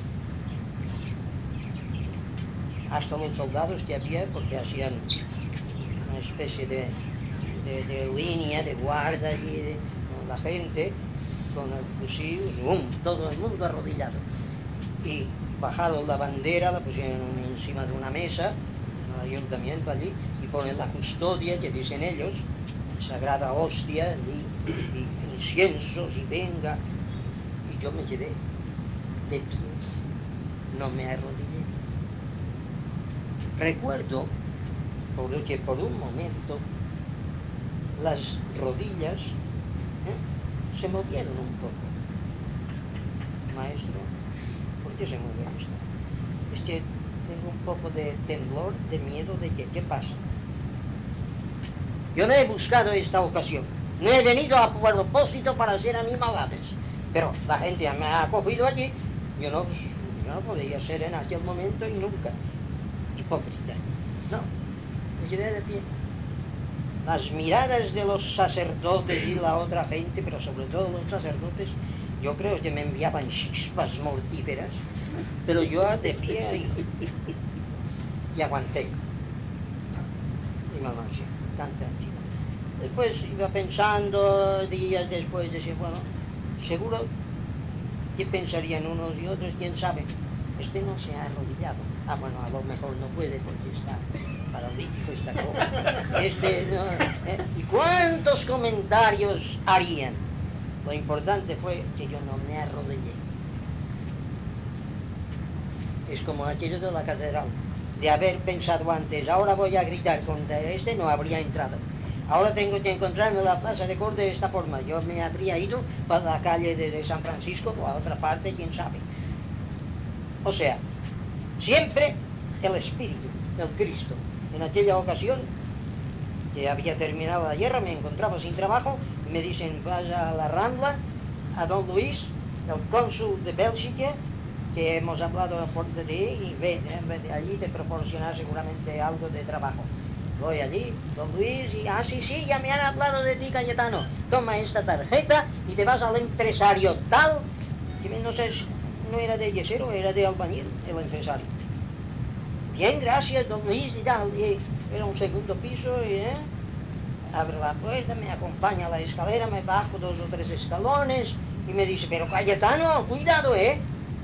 Hasta los soldados que había, porque hacían una especie de, de, de línea, de guarda allí, de, con la gente, con el fusil, ¡bum!, todo el mundo arrodillado. Y bajaron la bandera, la pusieron encima de una mesa, en el ayuntamiento allí, y ponen la custodia, que dicen ellos, la sagrada hostia, allí, y inciensos, y venga, yo me quedé de pie, no me arrodillé. Recuerdo porque por un momento las rodillas ¿eh? se movieron un poco. Maestro, ¿por qué se mueve esto? Es que tengo un poco de temblor, de miedo de que, ¿qué pasa? Yo no he buscado esta ocasión, no he venido a propósito para hacer animalades, pero la gente me ha acogido allí, yo no, yo no podía ser en aquel momento y nunca hipócrita. No, me quedé de pie. Las miradas de los sacerdotes y la otra gente, pero sobre todo los sacerdotes, yo creo que me enviaban chispas mortíferas, pero yo de pie y, y aguanté. Y mamá, sí, tan tranquila. Después iba pensando, días después, decía, bueno, seguro que pensarían unos y otros, quién sabe, este no se ha arrodillado. Ah, bueno, a lo mejor no puede porque está paralítico, está cojo. Este, no, ¿eh? ¿Y cuántos comentarios harían? Lo importante fue que yo no me arrodillé. Es como aquello de la catedral, de haber pensado antes, ahora voy a gritar contra este, no habría entrado. Ahora tengo que encontrarme en la plaza de Corte de esta forma. Yo me habría ido para la calle de, de San Francisco o a otra parte, quién sabe. O sea, siempre el Espíritu, el Cristo. En aquella ocasión, que había terminado la guerra, me encontraba sin trabajo, y me dicen, vaya a la Rambla, a don Luis, el cónsul de Bélgica, que hemos hablado por de ti, y vete, vete allí, te proporcionará seguramente algo de trabajo. Voy allí, don Luis, y ah, sí, sí, ya me han hablado de ti, Cayetano. Toma esta tarjeta y te vas al empresario tal, que no sé, no era de yesero, era de albañil, el empresario. Bien, gracias, don Luis, y tal, y era un segundo piso, y ¿eh? abre la puerta, me acompaña a la escalera, me bajo dos o tres escalones, y me dice, pero Cayetano, cuidado, ¿eh?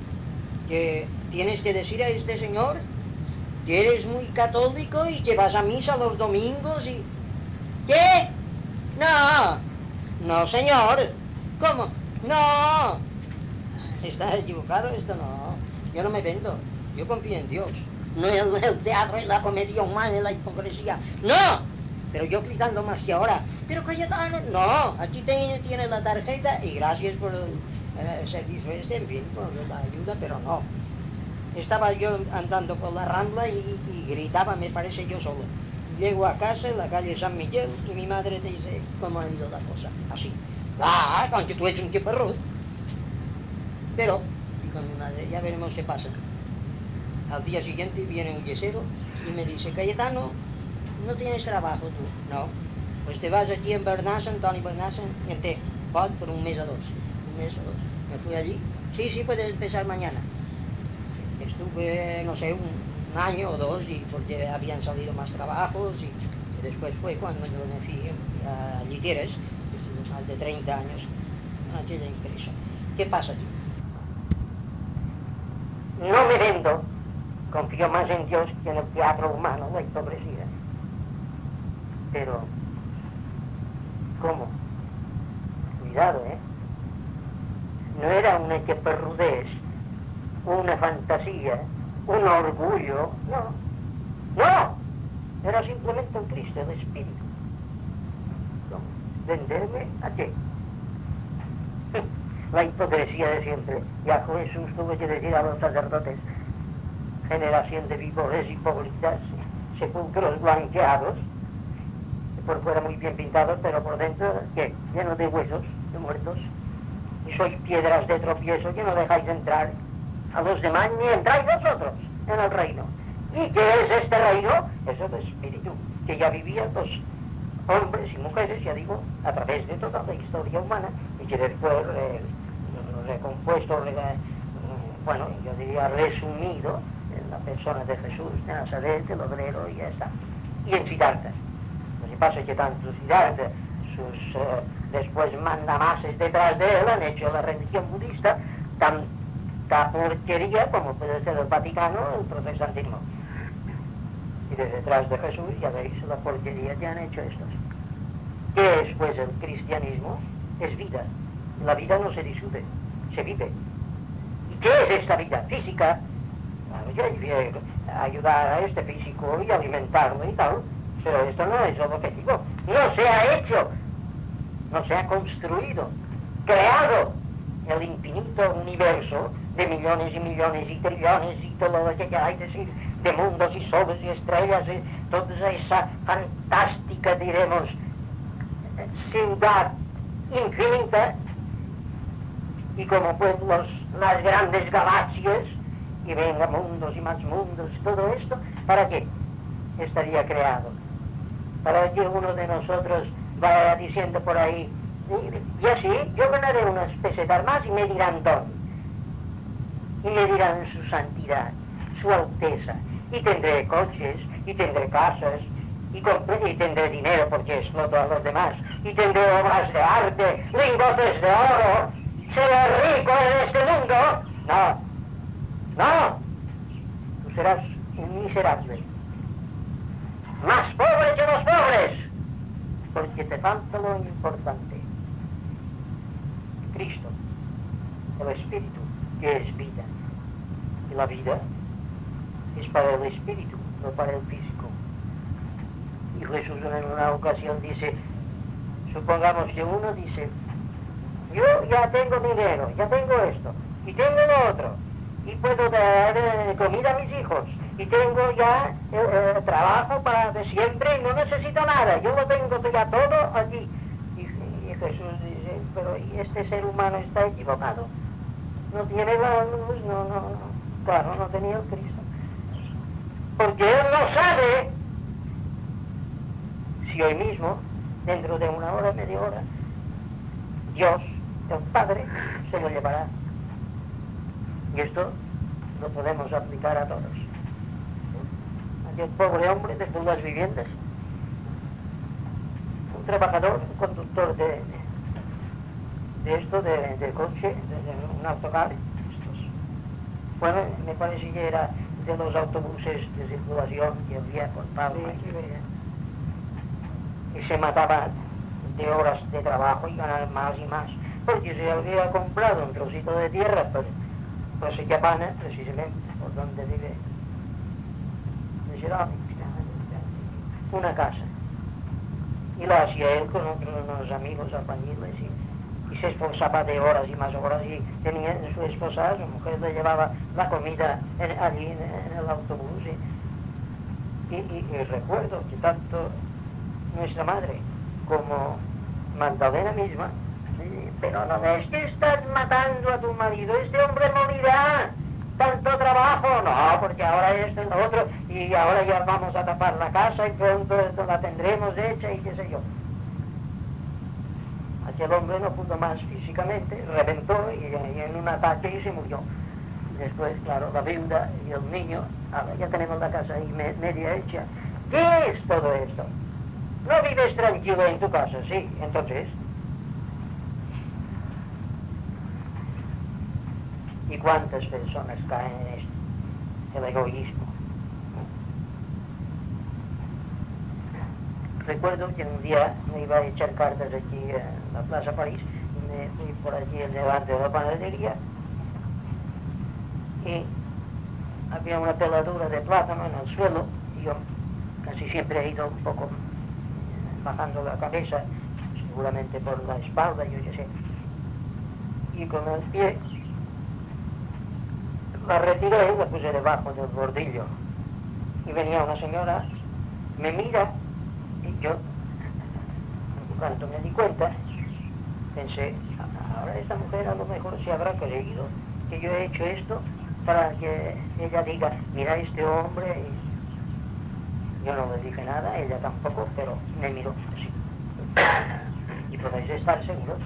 Que tienes que decir a este señor que eres muy católico y que vas a misa los domingos y... ¿Qué? No, no señor, ¿cómo? No, está equivocado esto, no, yo no me vendo, yo confío en Dios, no en el teatro, en la comedia humana, en la hipocresía, no, pero yo gritando más que ahora, pero Cayetano, no, aquí tiene, tiene la tarjeta y gracias por el eh, servicio este, en fin, por la ayuda, pero no. Estaba yo andando por la Rambla y, y gritaba, me parece yo solo. Llego a casa, en la calle San Miguel, y mi madre dice, ¿cómo ha ido la cosa? Así. Ah, aunque tú eres un tipo rudo. Pero, digo mi madre, ya veremos qué pasa. Al día siguiente viene un yesero y me dice, Cayetano, ¿no tienes trabajo tú? No. Pues te vas aquí en Bernasen, Antoni Bernasen, en té, pot, por un mes o dos. Un mes o dos. Me fui allí. Sí, sí, puedes empezar mañana. Estuve, no sé, un, un año o dos, y porque habían salido más trabajos, y, y después fue cuando yo me fui a Lliteres, estuve más de treinta años en aquella empresa. ¿Qué pasa aquí? No me vendo, confío más en Dios que en el teatro humano, la hipocresía. Pero, ¿cómo? Cuidado, ¿eh? No era una queperrudez, una fantasía, un orgullo, no, no, era simplemente un Cristo, el Espíritu. No, ¿venderme a qué? La hipocresía de siempre. Ya Jesús tuvo que decir a los sacerdotes, generación de víbores hipócritas, sepulcros blanqueados, por fuera muy bien pintados, pero por dentro, ¿qué? Lleno de huesos, de muertos. Y sois piedras de tropiezo que no dejáis entrar a los demás, ni entráis vosotros en el reino. ¿Y qué es este reino? Es el Espíritu, que ya vivía los hombres y mujeres, ya digo, a través de toda la historia humana, y que después eh, recompuesto, re, bueno, yo diría resumido en la persona de Jesús de Nazaret, el obrero, y ya está. Y en Siddhartha. Lo que pasa es que tanto Siddhartha, sus eh, después mandamases detrás de él, han hecho la religión budista tan la porquería como puede ser el Vaticano, el protestantismo. Y de detrás de Jesús ya veis la porquería que han hecho estos. ¿Qué es pues el cristianismo? Es vida. La vida no se discute, se vive. ¿Y qué es esta vida física? Claro, yo iré a ayudar a este físico y alimentarlo y tal, pero esto no es el objetivo. No se ha hecho, no se ha construido, creado el infinito universo de millones y millones y trillones y todo lo que hay decir, de mundos y soles y estrellas y toda esa fantástica, diremos, ciudad infinita, y como pues los, las grandes galaxias, y venga mundos y más mundos, todo esto, ¿para qué estaría creado? Para que uno de nosotros vaya diciendo por ahí, y así yo ganaré unas pesetas más y me dirán dónde, y me dirán su santidad, su alteza, y tendré coches, y tendré casas, y, compré, y tendré dinero porque exploto a los demás, y tendré obras de arte, lingotes de oro, seré rico en este mundo. No. No, tú serás un miserable, más pobre que los pobres, porque te falta lo importante, Cristo, el Espíritu, que es vida, y la vida es para el Espíritu, no para el físico. Y Jesús en una ocasión dice, supongamos que uno dice, yo ya tengo dinero, ya tengo esto, y tengo lo otro, y puedo dar eh, comida a mis hijos, y tengo ya eh, eh, trabajo para de siempre y no necesito nada, yo lo tengo ya todo aquí. Y, y Jesús dice, pero ¿y este ser humano está equivocado? No tiene la luz, no, no, no, claro, no tenía el Cristo. Porque él no sabe si hoy mismo, dentro de una hora, media hora, Dios, el Padre, se lo llevará. Y esto lo podemos aplicar a todos. Aquel pobre hombre de las viviendas, un trabajador, un conductor de, de esto, de, de coche, de, de un autocar, estos. Bueno, me parece que era de los autobuses de circulación que había por Pablo, y se mataba de horas de trabajo y ganar más y más, porque se había comprado un trocito de tierra, pues, pues se Japana, precisamente, por donde vive una casa, y lo hacía él con otros unos amigos albañiles, y, y se esforzaba de horas y más horas, y tenía su esposa, su mujer le llevaba la comida en, allí en, en el autobús, y, y, y, y recuerdo que tanto nuestra madre como Magdalena misma, pero no ves que estás matando a tu marido, este hombre morirá, tanto trabajo, no, porque ahora esto y lo otro, y ahora ya vamos a tapar la casa y pronto esto la tendremos hecha y qué sé yo. Aquel hombre no pudo más físicamente, reventó y, y en un ataque y se murió. Después, claro, la viuda y el niño, ahora ya tenemos la casa ahí me, media hecha. ¿Qué es todo esto? ¿No vives tranquilo en tu casa? Sí, entonces. ¿Y cuántas personas caen en esto? El egoísmo. Recuerdo que un día me iba a echar cartas aquí en la Plaza París, y me fui por allí delante de la panadería, y había una peladura de plátano en el suelo, y yo casi siempre he ido un poco bajando la cabeza, seguramente por la espalda, yo ya sé, y con el pie la retiré y la puse debajo del bordillo, y venía una señora, me mira, y yo, cuando me di cuenta, pensé, ahora esta mujer a lo mejor se habrá creído que yo he hecho esto para que ella diga, mira este hombre. Yo no le dije nada, ella tampoco, pero me miró así. Y podéis estar seguros,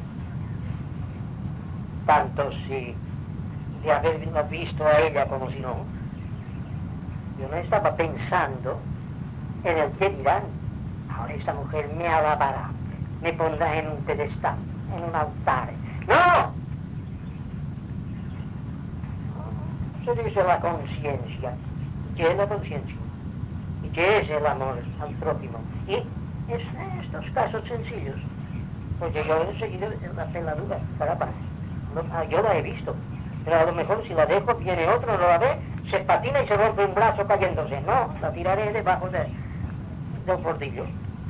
tanto si de haberla visto a ella como si no, yo no estaba pensando en el que dirán. Ahora esta mujer me alabará, me pondrá en un pedestal, en un altar. ¡No! Se dice la conciencia. ¿Qué es la conciencia? ¿Y qué es el amor al prójimo? Y es estos casos sencillos. Porque yo he seguido la peladura, caramba. No, yo la he visto. Pero a lo mejor si la dejo, viene otro, no la ve, se patina y se rompe un brazo cayéndose. No, la tiraré debajo de, del bordillo.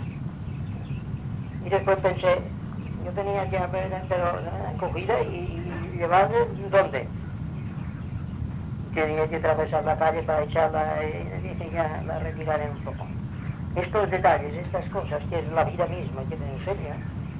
Y después pensé, yo tenía que haber, pero eh, cogida y, y llevarla, ¿dónde? Tenía que atravesar la calle para echarla y dije, ya la retiraré un poco. Estos detalles, estas cosas, que es la vida misma que te enseña.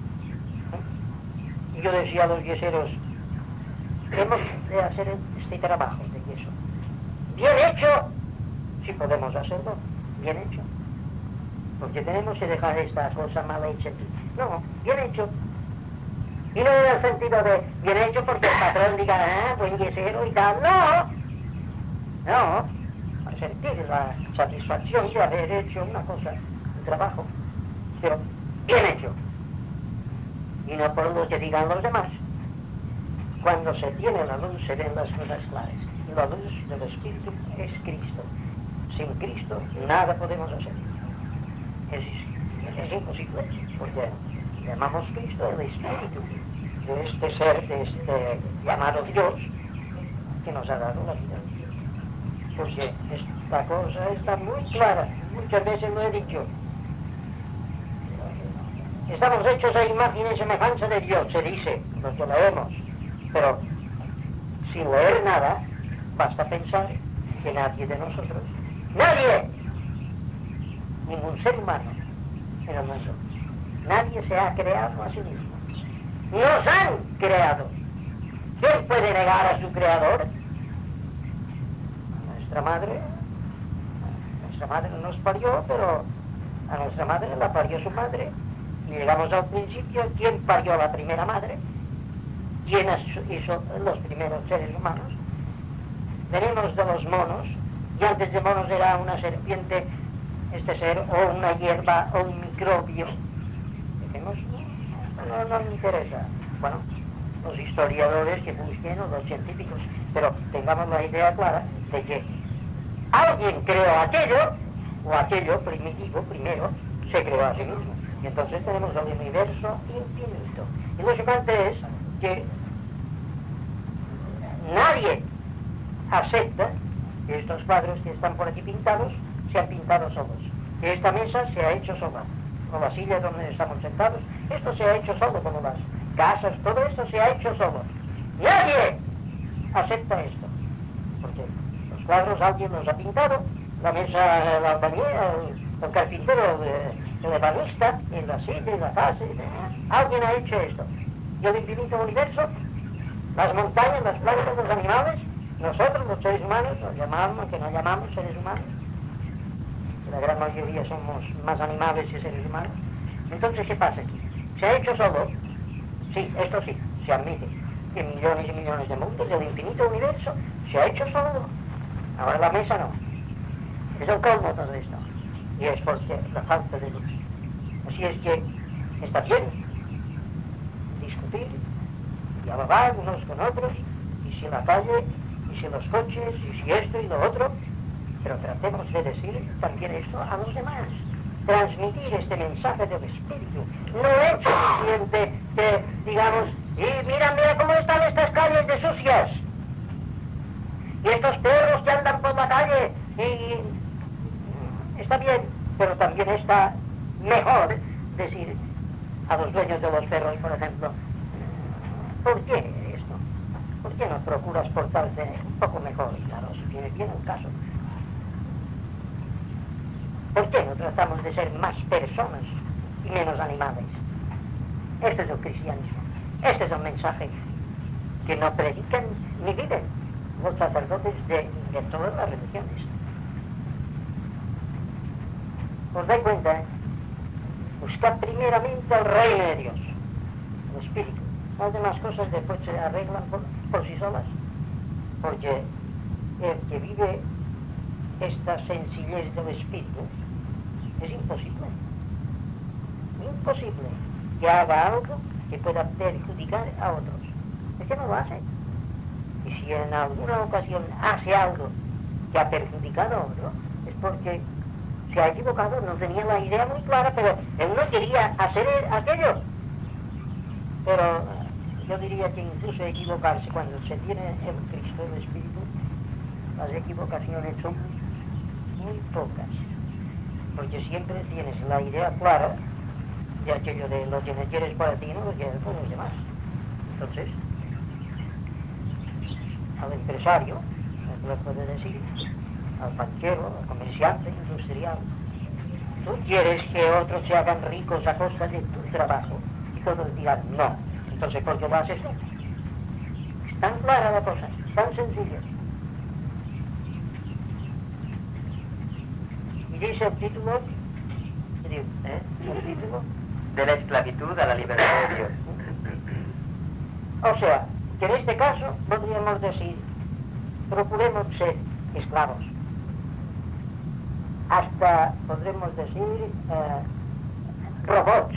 ¿eh? Y yo decía a los yeseros, hemos de hacer este trabajo de yeso. Bien hecho, si podemos hacerlo, bien hecho. Porque tenemos que dejar esta cosa mal hecha aquí. No, bien hecho. Y no en el sentido de bien hecho porque el patrón diga, ah, buen yesero y tal. No, no, a sentir la satisfacción de haber hecho una cosa, un trabajo, pero bien hecho. Y no por lo que digan los demás. Cuando se tiene la luz se ven las cosas claras. La luz del Espíritu es Cristo. Sin Cristo nada podemos hacer. Es, es imposible, porque llamamos Cristo el Espíritu de este ser, de este llamado Dios, que nos ha dado la vida. Porque esta cosa está muy clara, muchas veces lo he dicho. Estamos hechos a imagen y semejanza de Dios, se dice, lo que leemos. Pero sin leer nada, basta pensar que nadie de nosotros, nadie, ningún ser humano en el mundo, nadie se ha creado a sí mismo. Nos han creado. ¿Quién puede negar a su creador? A nuestra madre. A nuestra madre nos parió, pero a nuestra madre la parió su madre. Y llegamos al principio, ¿quién parió a la primera madre? ¿Quién hizo los primeros seres humanos? Venimos de los monos, y antes de monos era una serpiente, este ser, o una hierba, o un microbio. Dijimos, no, no me interesa. Bueno, los historiadores que busquen, o los científicos, pero tengamos la idea clara de que alguien creó aquello, o aquello primitivo, primero, se creó a sí mismo. Y entonces tenemos el universo infinito. Y lo siguiente es que nadie acepta que estos cuadros que están por aquí pintados se han pintado solos, que esta mesa se ha hecho sola, o la silla donde estamos sentados, esto se ha hecho solo, como las casas, todo esto se ha hecho solo. Nadie acepta esto, porque los cuadros alguien los ha pintado, la mesa, el albañil, el, el carpintero, el, el ebanista, en la silla, en la casa, alguien ha hecho esto. Y el infinito universo, las montañas, las plantas, los animales, nosotros, los seres humanos, los llamamos, que no llamamos seres humanos, la gran mayoría somos más animales que seres humanos. Entonces, ¿qué pasa aquí? ¿Se ha hecho solo? Sí, esto sí, se admite. En millones y millones de mundos, del infinito universo, se ha hecho solo. Ahora la mesa no. Es el colmo todo esto. Y es porque la falta de luz. Así es que está bien discutir, dialogar unos con otros, y si la calle, y si los coches, y si esto y lo otro, pero tratemos de decir también esto a los demás, transmitir este mensaje del Espíritu. No es suficiente que digamos, y mira, mira cómo están estas calles de sucias, y estos perros que andan por la calle, y está bien, pero también está mejor decir a los dueños de los perros, por ejemplo, ¿por qué esto? ¿Por qué no procuras portarte un poco mejor? Claro, si viene bien el caso. ¿Por qué no tratamos de ser más personas y menos animales? Este es el cristianismo. Este es el mensaje que no predican ni viven los sacerdotes de, de todas las religiones. ¿Os dais cuenta? ¿eh? Buscad primeramente el reino de Dios, el Espíritu. Las demás cosas después se arreglan por, por sí solas, porque el que vive esta sencillez del Espíritu es imposible, imposible que haga algo que pueda perjudicar a otros. Es que no lo hace. Y si en alguna ocasión hace algo que ha perjudicado a otro, es porque se ha equivocado, no tenía la idea muy clara, pero él no quería hacer aquello. Pero yo diría que incluso equivocarse cuando se tiene el Cristo, el Espíritu, las equivocaciones son muy pocas, porque siempre tienes la idea clara de aquello de lo que me quieres para ti, no lo quieres por los demás. Entonces, al empresario, se le puede decir, al banquero, al comerciante, industrial, tú quieres que otros se hagan ricos a costa de tu trabajo, y todos dirán no. Entonces, ¿por qué lo haces tú? Es tan clara la cosa, tan sencilla. Y dice el título, ¿eh? el título de la esclavitud a la libertad de Dios. O sea, que en este caso podríamos decir, procuremos ser esclavos. Hasta podremos decir eh, robots.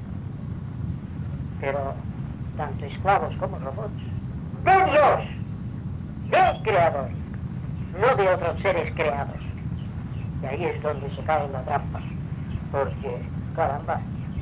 Pero tanto esclavos como robots. De Dios, del Creador, no de otros seres creados. Y ahí es donde se cae la trampa. Porque, caramba,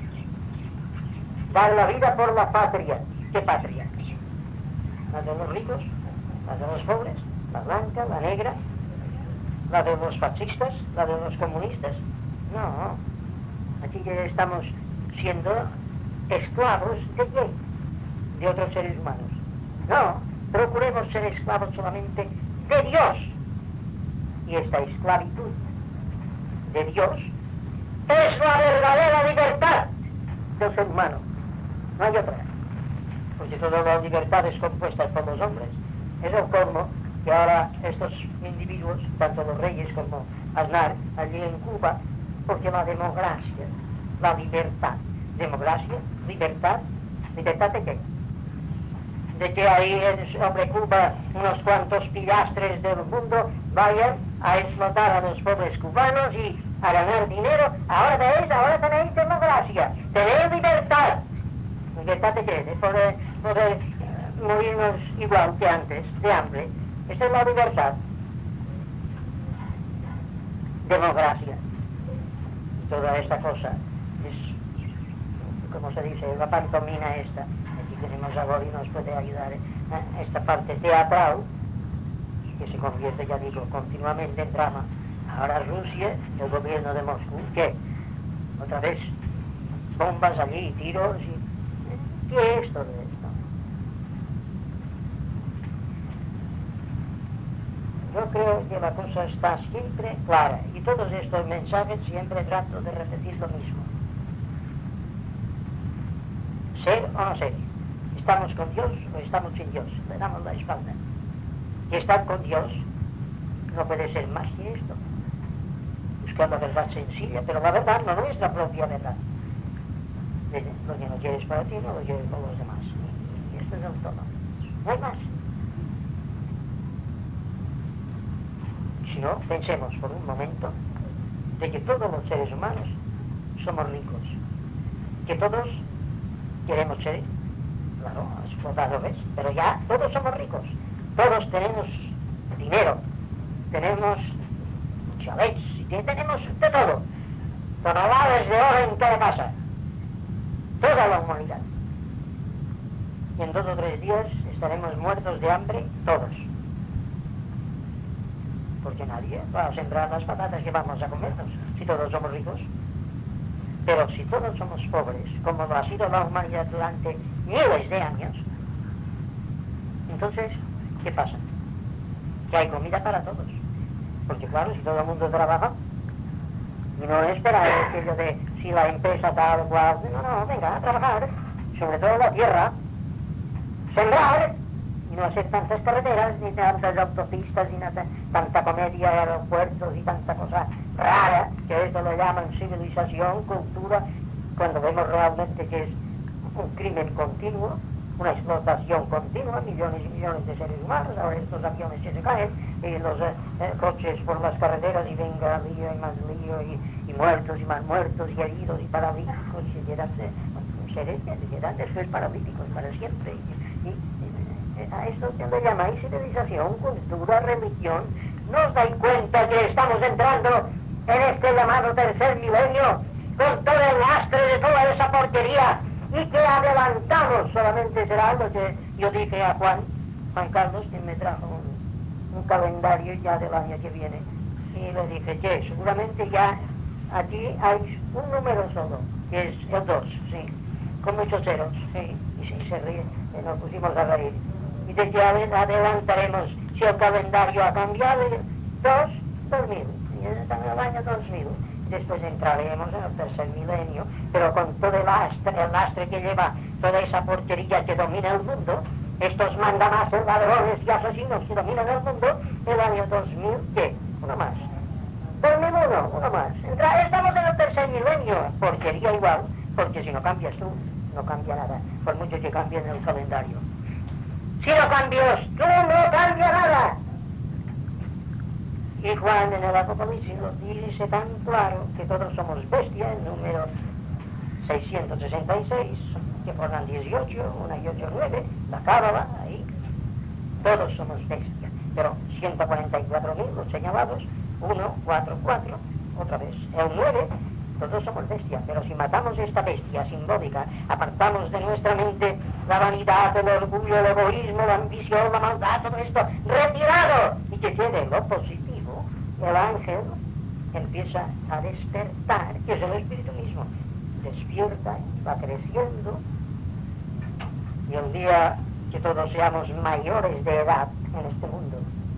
dar la vida por la patria. ¿Qué patria? La de los ricos, la de los pobres, la blanca, la negra, la de los fascistas, la de los comunistas. No, aquí ya estamos siendo esclavos de quién, de otros seres humanos. No, procuremos ser esclavos solamente de Dios. Y esta esclavitud de Dios es la verdadera libertad del ser humano. No hay otra. Porque todas las libertades compuestas por los hombres es el colmo que ahora estos individuos, tanto los reyes como Aznar, allí en Cuba, porque la democracia, la libertad, democracia, libertad, ¿libertad de qué? De que ahí sobre Cuba unos cuantos pilastres del mundo vayan a explotar a los pobres cubanos y a ganar dinero. Ahora veis, ahora tenéis democracia, tenéis libertad. ¿Libertad de qué? De poder, poder uh, morirnos igual que antes, de hambre. Esa es la libertad. Democracia. Toda esta cosa es, como se dice, la pantomina esta. Aquí tenemos a Gori, nos puede ayudar a esta parte teatral, que se convierte, ya digo, continuamente en drama. Ahora Rusia, el gobierno de Moscú, ¿qué? Otra vez, bombas allí, tiros y... ¿Qué es todo esto? Yo creo que la cosa está siempre clara y todos estos mensajes siempre trato de repetir lo mismo. Ser o no ser. ¿Estamos con Dios o estamos sin Dios? Le damos la espalda. Y estar con Dios no puede ser más que esto. Buscar la verdad sencilla, pero la verdad no nuestra propia verdad. Lo que no quieres para ti, no lo quieres para los demás. Y esto es el todo. No hay más. Si no, pensemos por un momento de que todos los seres humanos somos ricos. Que todos queremos ser, claro, explotadores, pero ya todos somos ricos. Todos tenemos dinero, tenemos chalets, tenemos de todo. Toneladas de oro en cada casa. Toda la humanidad. Y en dos o tres días estaremos muertos de hambre todos. Porque nadie va a sembrar las patatas que vamos a comernos, si todos somos ricos. Pero si todos somos pobres, como lo ha sido la humanidad durante miles de años, entonces, ¿qué pasa? Que hay comida para todos. Porque claro, si todo el mundo trabaja, y no esperar aquello de si la empresa tal o cual, no, no, venga, a trabajar, sobre todo la tierra, sembrar, y no hacer tantas carreteras, ni tantas autopistas, ni nada, tanta comedia, aeropuertos y tanta cosa rara, que esto lo llaman civilización, cultura, cuando vemos realmente que es un crimen continuo, una explotación continua, millones y millones de seres humanos, ahora estos aviones que se caen, y los eh, eh, coches por las carreteras, y venga lío y más lío, y, y muertos y más muertos, y heridos y paralíticos, y se quedan eh, seres que se quedan después paralíticos para siempre. Y, y, y, a esto que le llamáis civilización, cultura, religión, ¿no os dais cuenta que estamos entrando en este llamado tercer milenio, con todo el lastre de toda esa porquería y que adelantamos, solamente será lo que yo dije a Juan, Juan Carlos, que me trajo un, un calendario ya del año que viene, y le dije que seguramente ya aquí hay un número solo, que es el dos, sí, con muchos ceros, sí, y sí, se ríe, y nos pusimos a reír. Y desde ahora adelantaremos, si el calendario ha cambiado, dos, dos mil, y en el año dos mil. Después entraremos en el tercer milenio, pero con todo el lastre, el lastre que lleva toda esa porquería que domina el mundo, estos mandamases, ladrones y asesinos que dominan el mundo, el año dos mil, ¿qué? Uno más. dos mil uno, uno más. Entra, estamos en el tercer milenio, porquería igual, porque si no cambias tú, no cambia nada, por mucho que cambien el calendario. Si no cambias tú, no cambia nada. Y Juan en el Apocalipsis lo dice tan claro que todos somos bestias, el número seiscientos sesenta y seis, que forman dieciocho, una y ocho, nueve, la cábala, ahí, todos somos bestias, pero ciento cuarenta y cuatro mil los señalados, uno, cuatro, cuatro, otra vez, el nueve, todos somos bestias, pero si matamos esta bestia simbólica, apartamos de nuestra mente la vanidad, el orgullo, el egoísmo, la ambición, la maldad, todo esto retirado, y que quede lo positivo, el ángel empieza a despertar, que es el espíritu mismo, despierta, va creciendo, y el día que todos seamos mayores de edad en este mundo,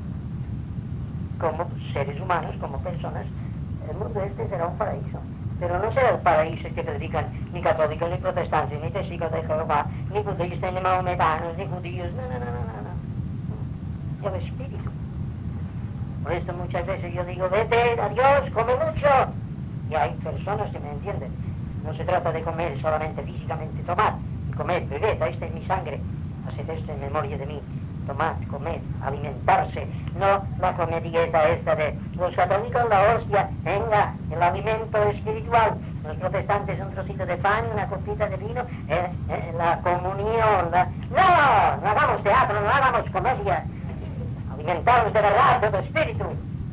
como seres humanos, como personas, el mundo este será un paraíso. Pero no será el paraíso que predican ni católicos, ni protestantes, ni testigos de Jehová, ni budistas, ni mahometanos, ni judíos, no, no, no, no, no. El espíritu. Por esto muchas veces yo digo, vete, adiós, come mucho. Y hay personas que me entienden. No se trata de comer solamente físicamente, tomad y comed, bebed, esta es mi sangre, haced esto en memoria de mí. Tomad, comed, alimentarse, no la comer dieta esta de los católicos, la hostia, venga, el alimento espiritual, los protestantes un trocito de pan, una copita de vino, eh, eh, la comunión, la... no, no hagamos teatro, no hagamos comedia, alimentaros de verdad, de tu espíritu.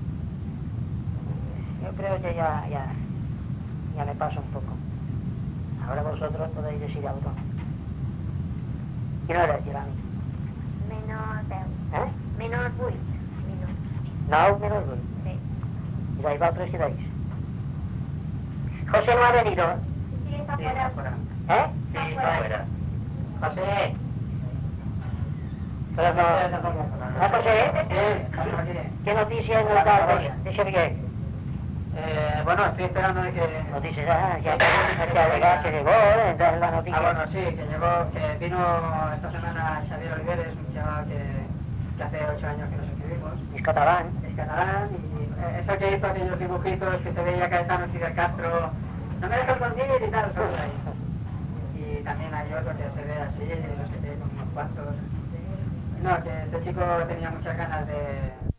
Yo creo que ya, ya, ya me paso un poco. Ahora vosotros podéis decir algo. ¿Quién era, Gerard? Menor deu. Eh? Menor vuit. Menor. No, menor vuit. Sí. ¿Y dais vosotros qué dais? José no ha venido. Sí, está Sí, fuera. afuera. ¿Eh? Sí, está afuera. José. Pero no... ¿Ah, José? ¿Qué noticia nos da de Xavier? Eh, bueno, estoy esperando de que... Noticias, ah, ya que que llegó, ¿eh? Entonces la noticia... Ah, bueno, sí, que llegó, que vino esta semana Xavier Oliveres, un chaval que, que hace ocho años que nos escribimos. Es catalán. Es catalán, y eh, eso que hizo aquellos dibujitos que se veía Caetano y Fidel Castro, no me dejas contigo y tal, solo ahí. Y también hay otro que se ve así, los que tienen unos cuantos. No, que este chico tenía muchas ganas de...